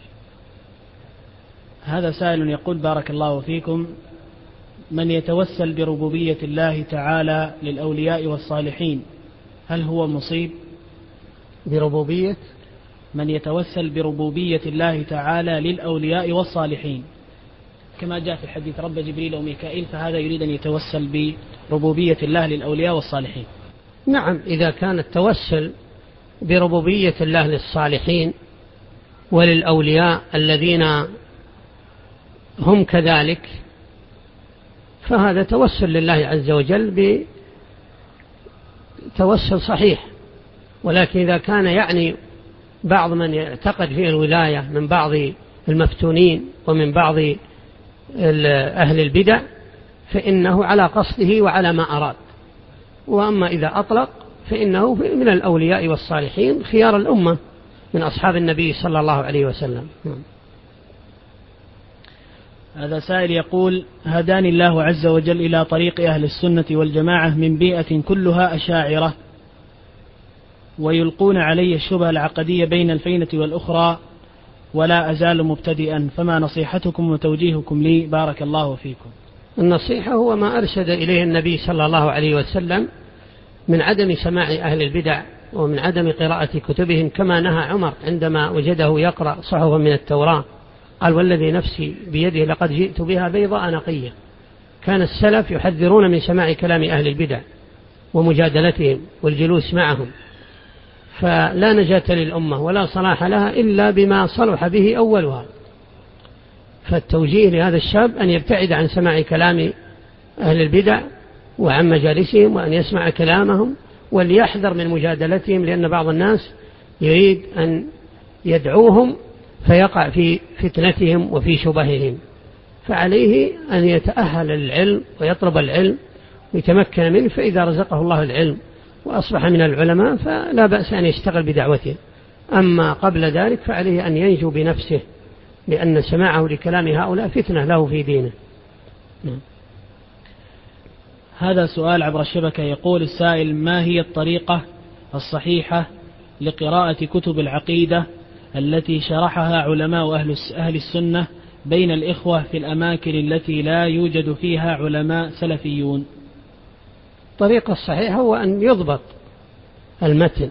هذا سائل يقول: بارك الله فيكم، من يتوسل بربوبية الله تعالى للأولياء والصالحين هل هو مصيب؟ بربوبية من يتوسل بربوبية الله تعالى للأولياء والصالحين، كما جاء في الحديث: رب جبريل وميكائيل، فهذا يريد أن يتوسل بربوبية الله للأولياء والصالحين. نعم، إذا كان التوسل بربوبية الله للصالحين وللأولياء الذين هم كذلك فهذا توسل لله عز وجل بتوسل صحيح. ولكن إذا كان يعني بعض من يعتقد فيه الولاية من بعض المفتونين ومن بعض أهل البدع فإنه على قصده وعلى ما أراد. وأما إذا أطلق فإنه من الأولياء والصالحين خيار الأمة من أصحاب النبي صلى الله عليه وسلم. هذا سائل يقول: هداني الله عز وجل إلى طريق أهل السنة والجماعة من بيئة كلها أشاعرة، ويلقون علي الشبهة العقدية بين الفينة والأخرى، ولا أزال مبتدئا، فما نصيحتكم وتوجيهكم لي؟ بارك الله فيكم. النصيحة هو ما أرشد إليه النبي صلى الله عليه وسلم من عدم سماع أهل البدع ومن عدم قراءة كتبهم، كما نهى عمر عندما وجده يقرأ صحفا من التوراة قال: والذي نفسي بيده لقد جئت بها بيضاء نقية. كان السلف يحذرون من سماع كلام أهل البدع ومجادلتهم والجلوس معهم، فلا نجاة للأمة ولا صلاح لها إلا بما صلح به أولها. فالتوجيه لهذا الشاب أن يبتعد عن سماع كلام أهل البدع وعن مجالسهم، وأن يسمع كلامهم وليحذر من مجادلتهم، لأن بعض الناس يريد أن يدعوهم فيقع في فتنتهم وفي شبههم. فعليه أن يتأهل للعلم ويطلب العلم ويتمكن منه، فإذا رزقه الله العلم وأصبح من العلماء فلا بأس أن يشتغل بدعوته. أما قبل ذلك فعليه أن ينجو بنفسه، لأن سماعه لكلام هؤلاء فتنة له في دينه. هذا سؤال عبر الشبكة، يقول السائل: ما هي الطريقة الصحيحة لقراءة كتب العقيدة التي شرحها علماء أهل السنة بين الإخوة في الأماكن التي لا يوجد فيها علماء سلفيون؟ الطريقة الصحيحة هو أن يضبط المتن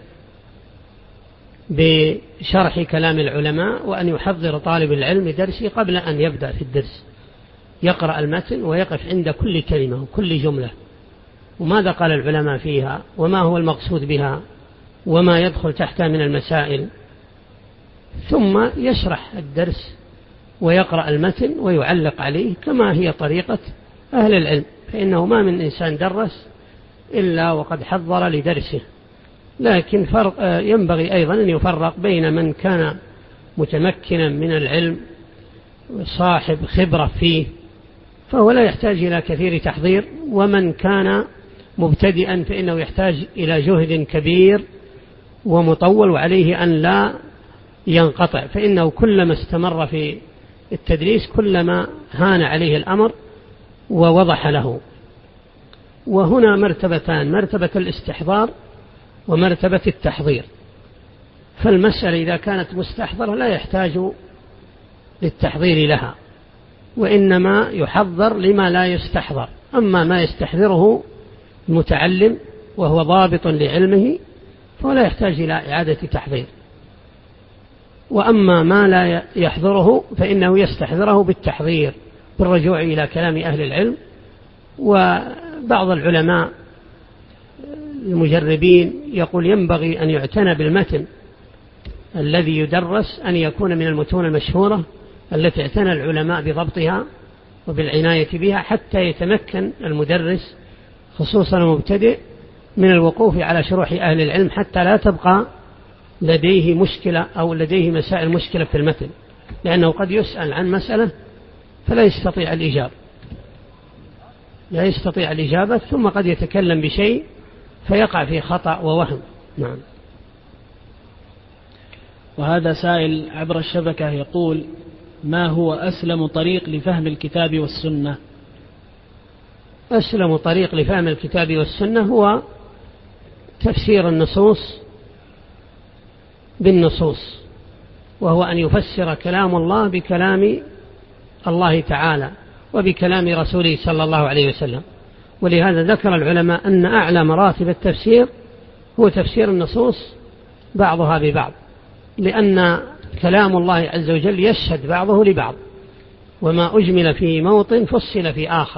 بشرح كلام العلماء، وأن يحضر طالب العلم درسه قبل أن يبدأ في الدرس، يقرأ المتن ويقف عند كل كلمة وكل جملة، وماذا قال العلماء فيها، وما هو المقصود بها، وما يدخل تحتها من المسائل، ثم يشرح الدرس ويقرأ المتن ويعلق عليه كما هي طريقة أهل العلم. فإنه ما من إنسان درس إلا وقد حضر لدرسه. لكن ينبغي أيضا أن يفرق بين من كان متمكنا من العلم صاحب خبرة فيه فهو لا يحتاج إلى كثير تحضير، ومن كان مبتدئا فإنه يحتاج إلى جهد كبير ومطول، وعليه أن لا ينقطع، فإنه كلما استمر في التدريس كلما هان عليه الأمر ووضح له. وهنا مرتبتان: مرتبة الاستحضار ومرتبة التحضير. فالمسألة إذا كانت مستحضرة لا يحتاج للتحضير لها، وإنما يحضر لما لا يستحضر. أما ما يستحضره المتعلم وهو ضابط لعلمه فهو لا يحتاج إلى إعادة تحضير. وأما ما لا يحضره فإنه يستحضره بالتحضير بالرجوع إلى كلام أهل العلم. وبعض العلماء المجربين يقول ينبغي أن يعتنى بالمتن الذي يدرس أن يكون من المتون المشهورة التي اعتنى العلماء بضبطها وبالعناية بها، حتى يتمكن المدرس خصوصا المبتدئ من الوقوف على شروح أهل العلم، حتى لا تبقى لديه مشكلة أو لديه مسائل مشكلة في المتن، لأنه قد يسأل عن مسألة فلا يستطيع الإجابة ثم قد يتكلم بشيء فيقع في خطأ ووهم. نعم. وهذا سائل عبر الشبكة يقول: ما هو أسلم طريق لفهم الكتاب والسنة؟ أسلم طريق لفهم الكتاب والسنة هو تفسير النصوص بالنصوص، وهو أن يفسر كلام الله بكلام الله تعالى وبكلام رسوله صلى الله عليه وسلم. ولهذا ذكر العلماء أن أعلى مراتب التفسير هو تفسير النصوص بعضها ببعض، لأن كلام الله عز وجل يشهد بعضه لبعض، وما أجمل في موطن فصل في آخر.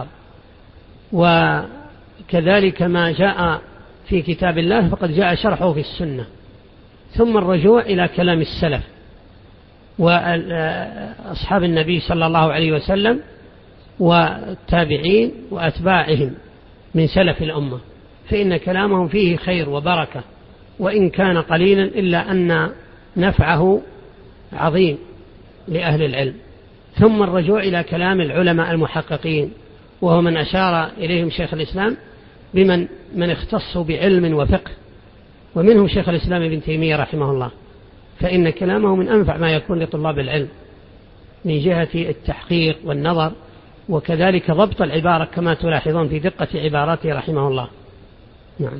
وكذلك ما جاء في كتاب الله فقد جاء شرحه في السنة، ثم الرجوع إلى كلام السلف وأصحاب النبي صلى الله عليه وسلم والتابعين وأتباعهم من سلف الأمة، فإن كلامهم فيه خير وبركة، وإن كان قليلا إلا أن نفعه عظيم لأهل العلم. ثم الرجوع إلى كلام العلماء المحققين، وهو من أشار إليهم شيخ الإسلام بمن اختصوا بعلم وفقه، ومنهم شيخ الإسلام ابن تيمية رحمه الله، فإن كلامه من أنفع ما يكون لطلاب العلم من جهة التحقيق والنظر، وكذلك ضبط العبارة كما تلاحظون في دقة عباراته رحمه الله. نعم.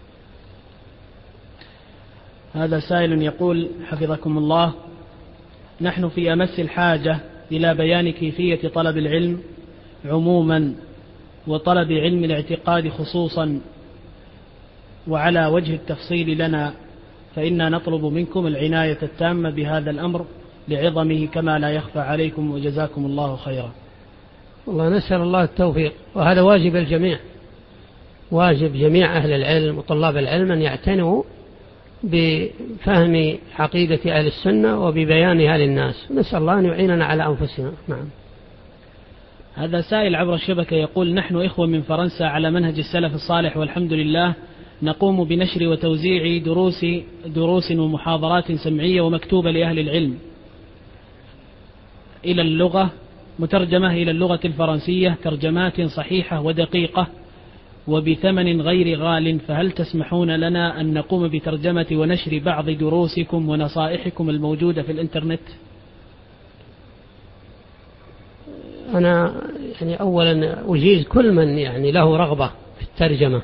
هذا سائل يقول حفظكم الله: نحن في أمس الحاجة إلى بيان كيفية طلب العلم عموما وطلب علم الاعتقاد خصوصا وعلى وجه التفصيل لنا، فإنا نطلب منكم العناية التامة بهذا الأمر لعظمه كما لا يخفى عليكم، وجزاكم الله خيرا. والله نسأل الله التوفيق، وهذا واجب الجميع، واجب جميع أهل العلم وطلاب العلم أن يعتنوا بفهم عقيدة أهل السنة وببيانها للناس. نسأل الله أن يعيننا على أنفسنا. نعم. هذا سائل عبر الشبكة يقول: نحن إخوة من فرنسا على منهج السلف الصالح والحمد لله، نقوم بنشر وتوزيع دروس ومحاضرات سمعية ومكتوبة لأهل العلم إلى اللغة مترجمة إلى اللغة الفرنسية، ترجمات صحيحة ودقيقة وبثمن غير غال، فهل تسمحون لنا أن نقوم بترجمة ونشر بعض دروسكم ونصائحكم الموجودة في الإنترنت؟ أنا أولا أجيز كل من له رغبة في الترجمة،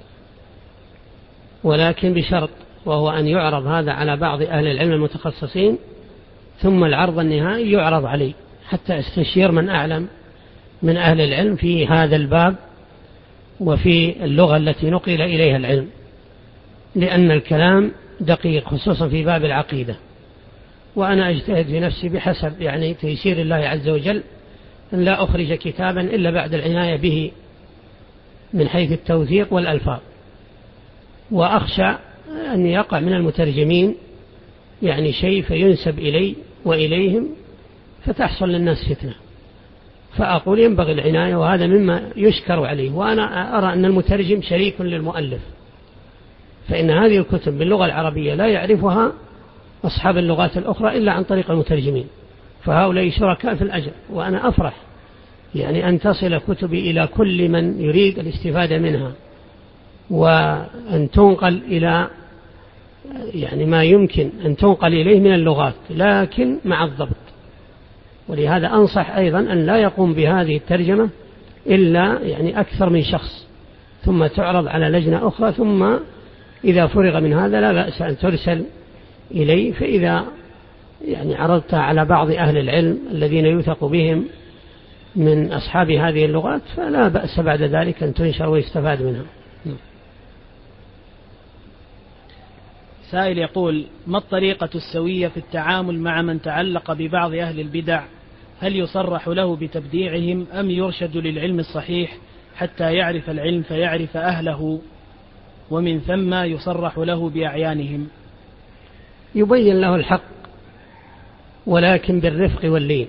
ولكن بشرط، وهو أن يعرض هذا على بعض أهل العلم المتخصصين، ثم العرض النهائي يعرض علي حتى استشير من أعلم من أهل العلم في هذا الباب وفي اللغة التي نقل إليها العلم، لأن الكلام دقيق خصوصا في باب العقيدة. وأنا أجتهد في نفسي بحسب تيسير الله عز وجل أن لا أخرج كتابا إلا بعد العناية به من حيث التوثيق والألفاظ، وأخشى أن يقع من المترجمين شيء فينسب إلي وإليهم فتحصل للناس فتنة، فأقول ينبغي العناية، وهذا مما يشكر عليه. وأنا أرى أن المترجم شريك للمؤلف، فإن هذه الكتب باللغة العربية لا يعرفها أصحاب اللغات الأخرى إلا عن طريق المترجمين، فهؤلاء شركاء في الأجر. وأنا أفرح أن تصل كتبي إلى كل من يريد الاستفادة منها، وأن تنقل إلى ما يمكن أن تنقل إليه من اللغات، لكن مع الضبط. ولهذا أنصح أيضا أن لا يقوم بهذه الترجمة إلا أكثر من شخص، ثم تعرض على لجنة أخرى، ثم إذا فرغ من هذا لا بأس أن ترسل إليه. فإذا عرضتها على بعض أهل العلم الذين يوثق بهم من أصحاب هذه اللغات فلا بأس بعد ذلك أن تنشر ويستفاد منها. سائل يقول: ما الطريقة السوية في التعامل مع من تعلق ببعض أهل البدع؟ هل يصرح له بتبديعهم أم يرشد للعلم الصحيح حتى يعرف العلم فيعرف أهله، ومن ثم يصرح له بأعيانهم؟ يبين له الحق ولكن بالرفق واللين،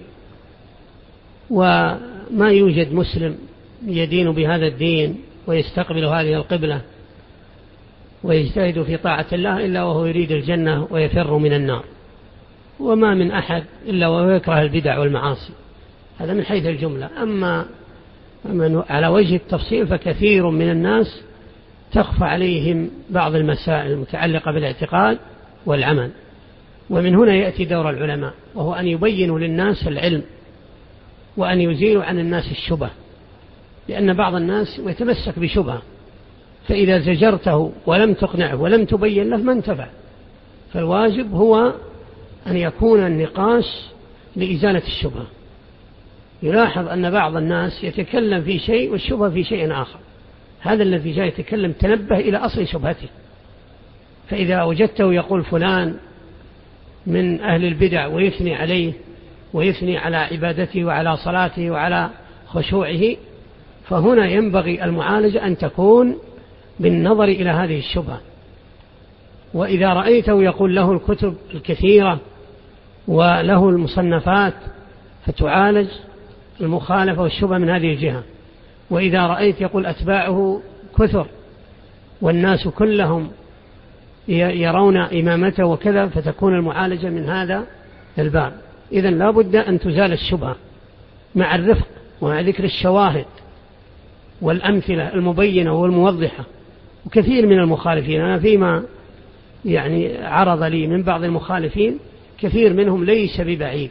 وما يوجد مسلم يدين بهذا الدين ويستقبل هذه القبلة ويجتهد في طاعة الله إلا وهو يريد الجنة ويفر من النار، وما من أحد إلا وهو يكره البدع والمعاصي. هذا من حيث الجملة. أما على وجه التفصيل فكثير من الناس تخفى عليهم بعض المسائل المتعلقة بالاعتقاد والعمل، ومن هنا يأتي دور العلماء، وهو أن يبينوا للناس العلم وأن يزيلوا عن الناس الشبه، لأن بعض الناس يتمسك بشبهة، فإذا زجرته ولم تقنعه ولم تبين له ما انتفع. فالواجب هو أن يكون النقاش لإزالة الشبهة. يلاحظ أن بعض الناس يتكلم في شيء والشبهة في شيء آخر، هذا الذي جاء يتكلم تنبه إلى أصل شبهته. فإذا وجدته يقول فلان من أهل البدع ويثني عليه ويثني على عبادته وعلى صلاته وعلى خشوعه، فهنا ينبغي المعالجة أن تكون بالنظر إلى هذه الشبهة. وإذا رأيته يقول له الكتب الكثيرة وله المصنفات فتعالج، المخالفة والشبهة من هذه الجهة. وإذا رأيت يقول أتباعه كثر والناس كلهم يرون إمامته وكذا، فتكون المعالجة من هذا الباب. إذن لا بد أن تزال الشبهة مع الرفق ومع ذكر الشواهد والأمثلة المبينة والموضحة. وكثير من المخالفين، أنا فيما يعني عرض لي من بعض المخالفين كثير منهم ليس ببعيد،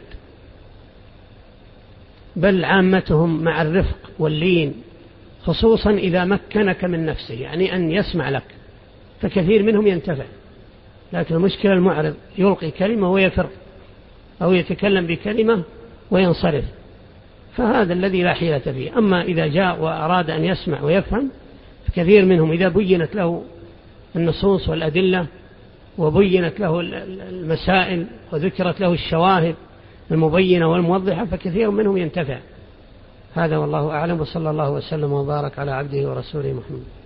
بل عامتهم مع الرفق واللين، خصوصا إذا مكنك من نفسه، يعني أن يسمع لك، فكثير منهم ينتفع. لكن المشكلة المعرض يلقي كلمة ويفر، أو يتكلم بكلمة وينصرف، فهذا الذي لا حيلة فيه. أما إذا جاء وأراد أن يسمع ويفهم، فكثير منهم إذا بينت له النصوص والأدلة وبينت له المسائل وذكرت له الشواهد المبينة والموضحة، فكثير منهم ينتفع. هذا والله أعلم، وصلى الله وسلم وبارك على عبده ورسوله محمد.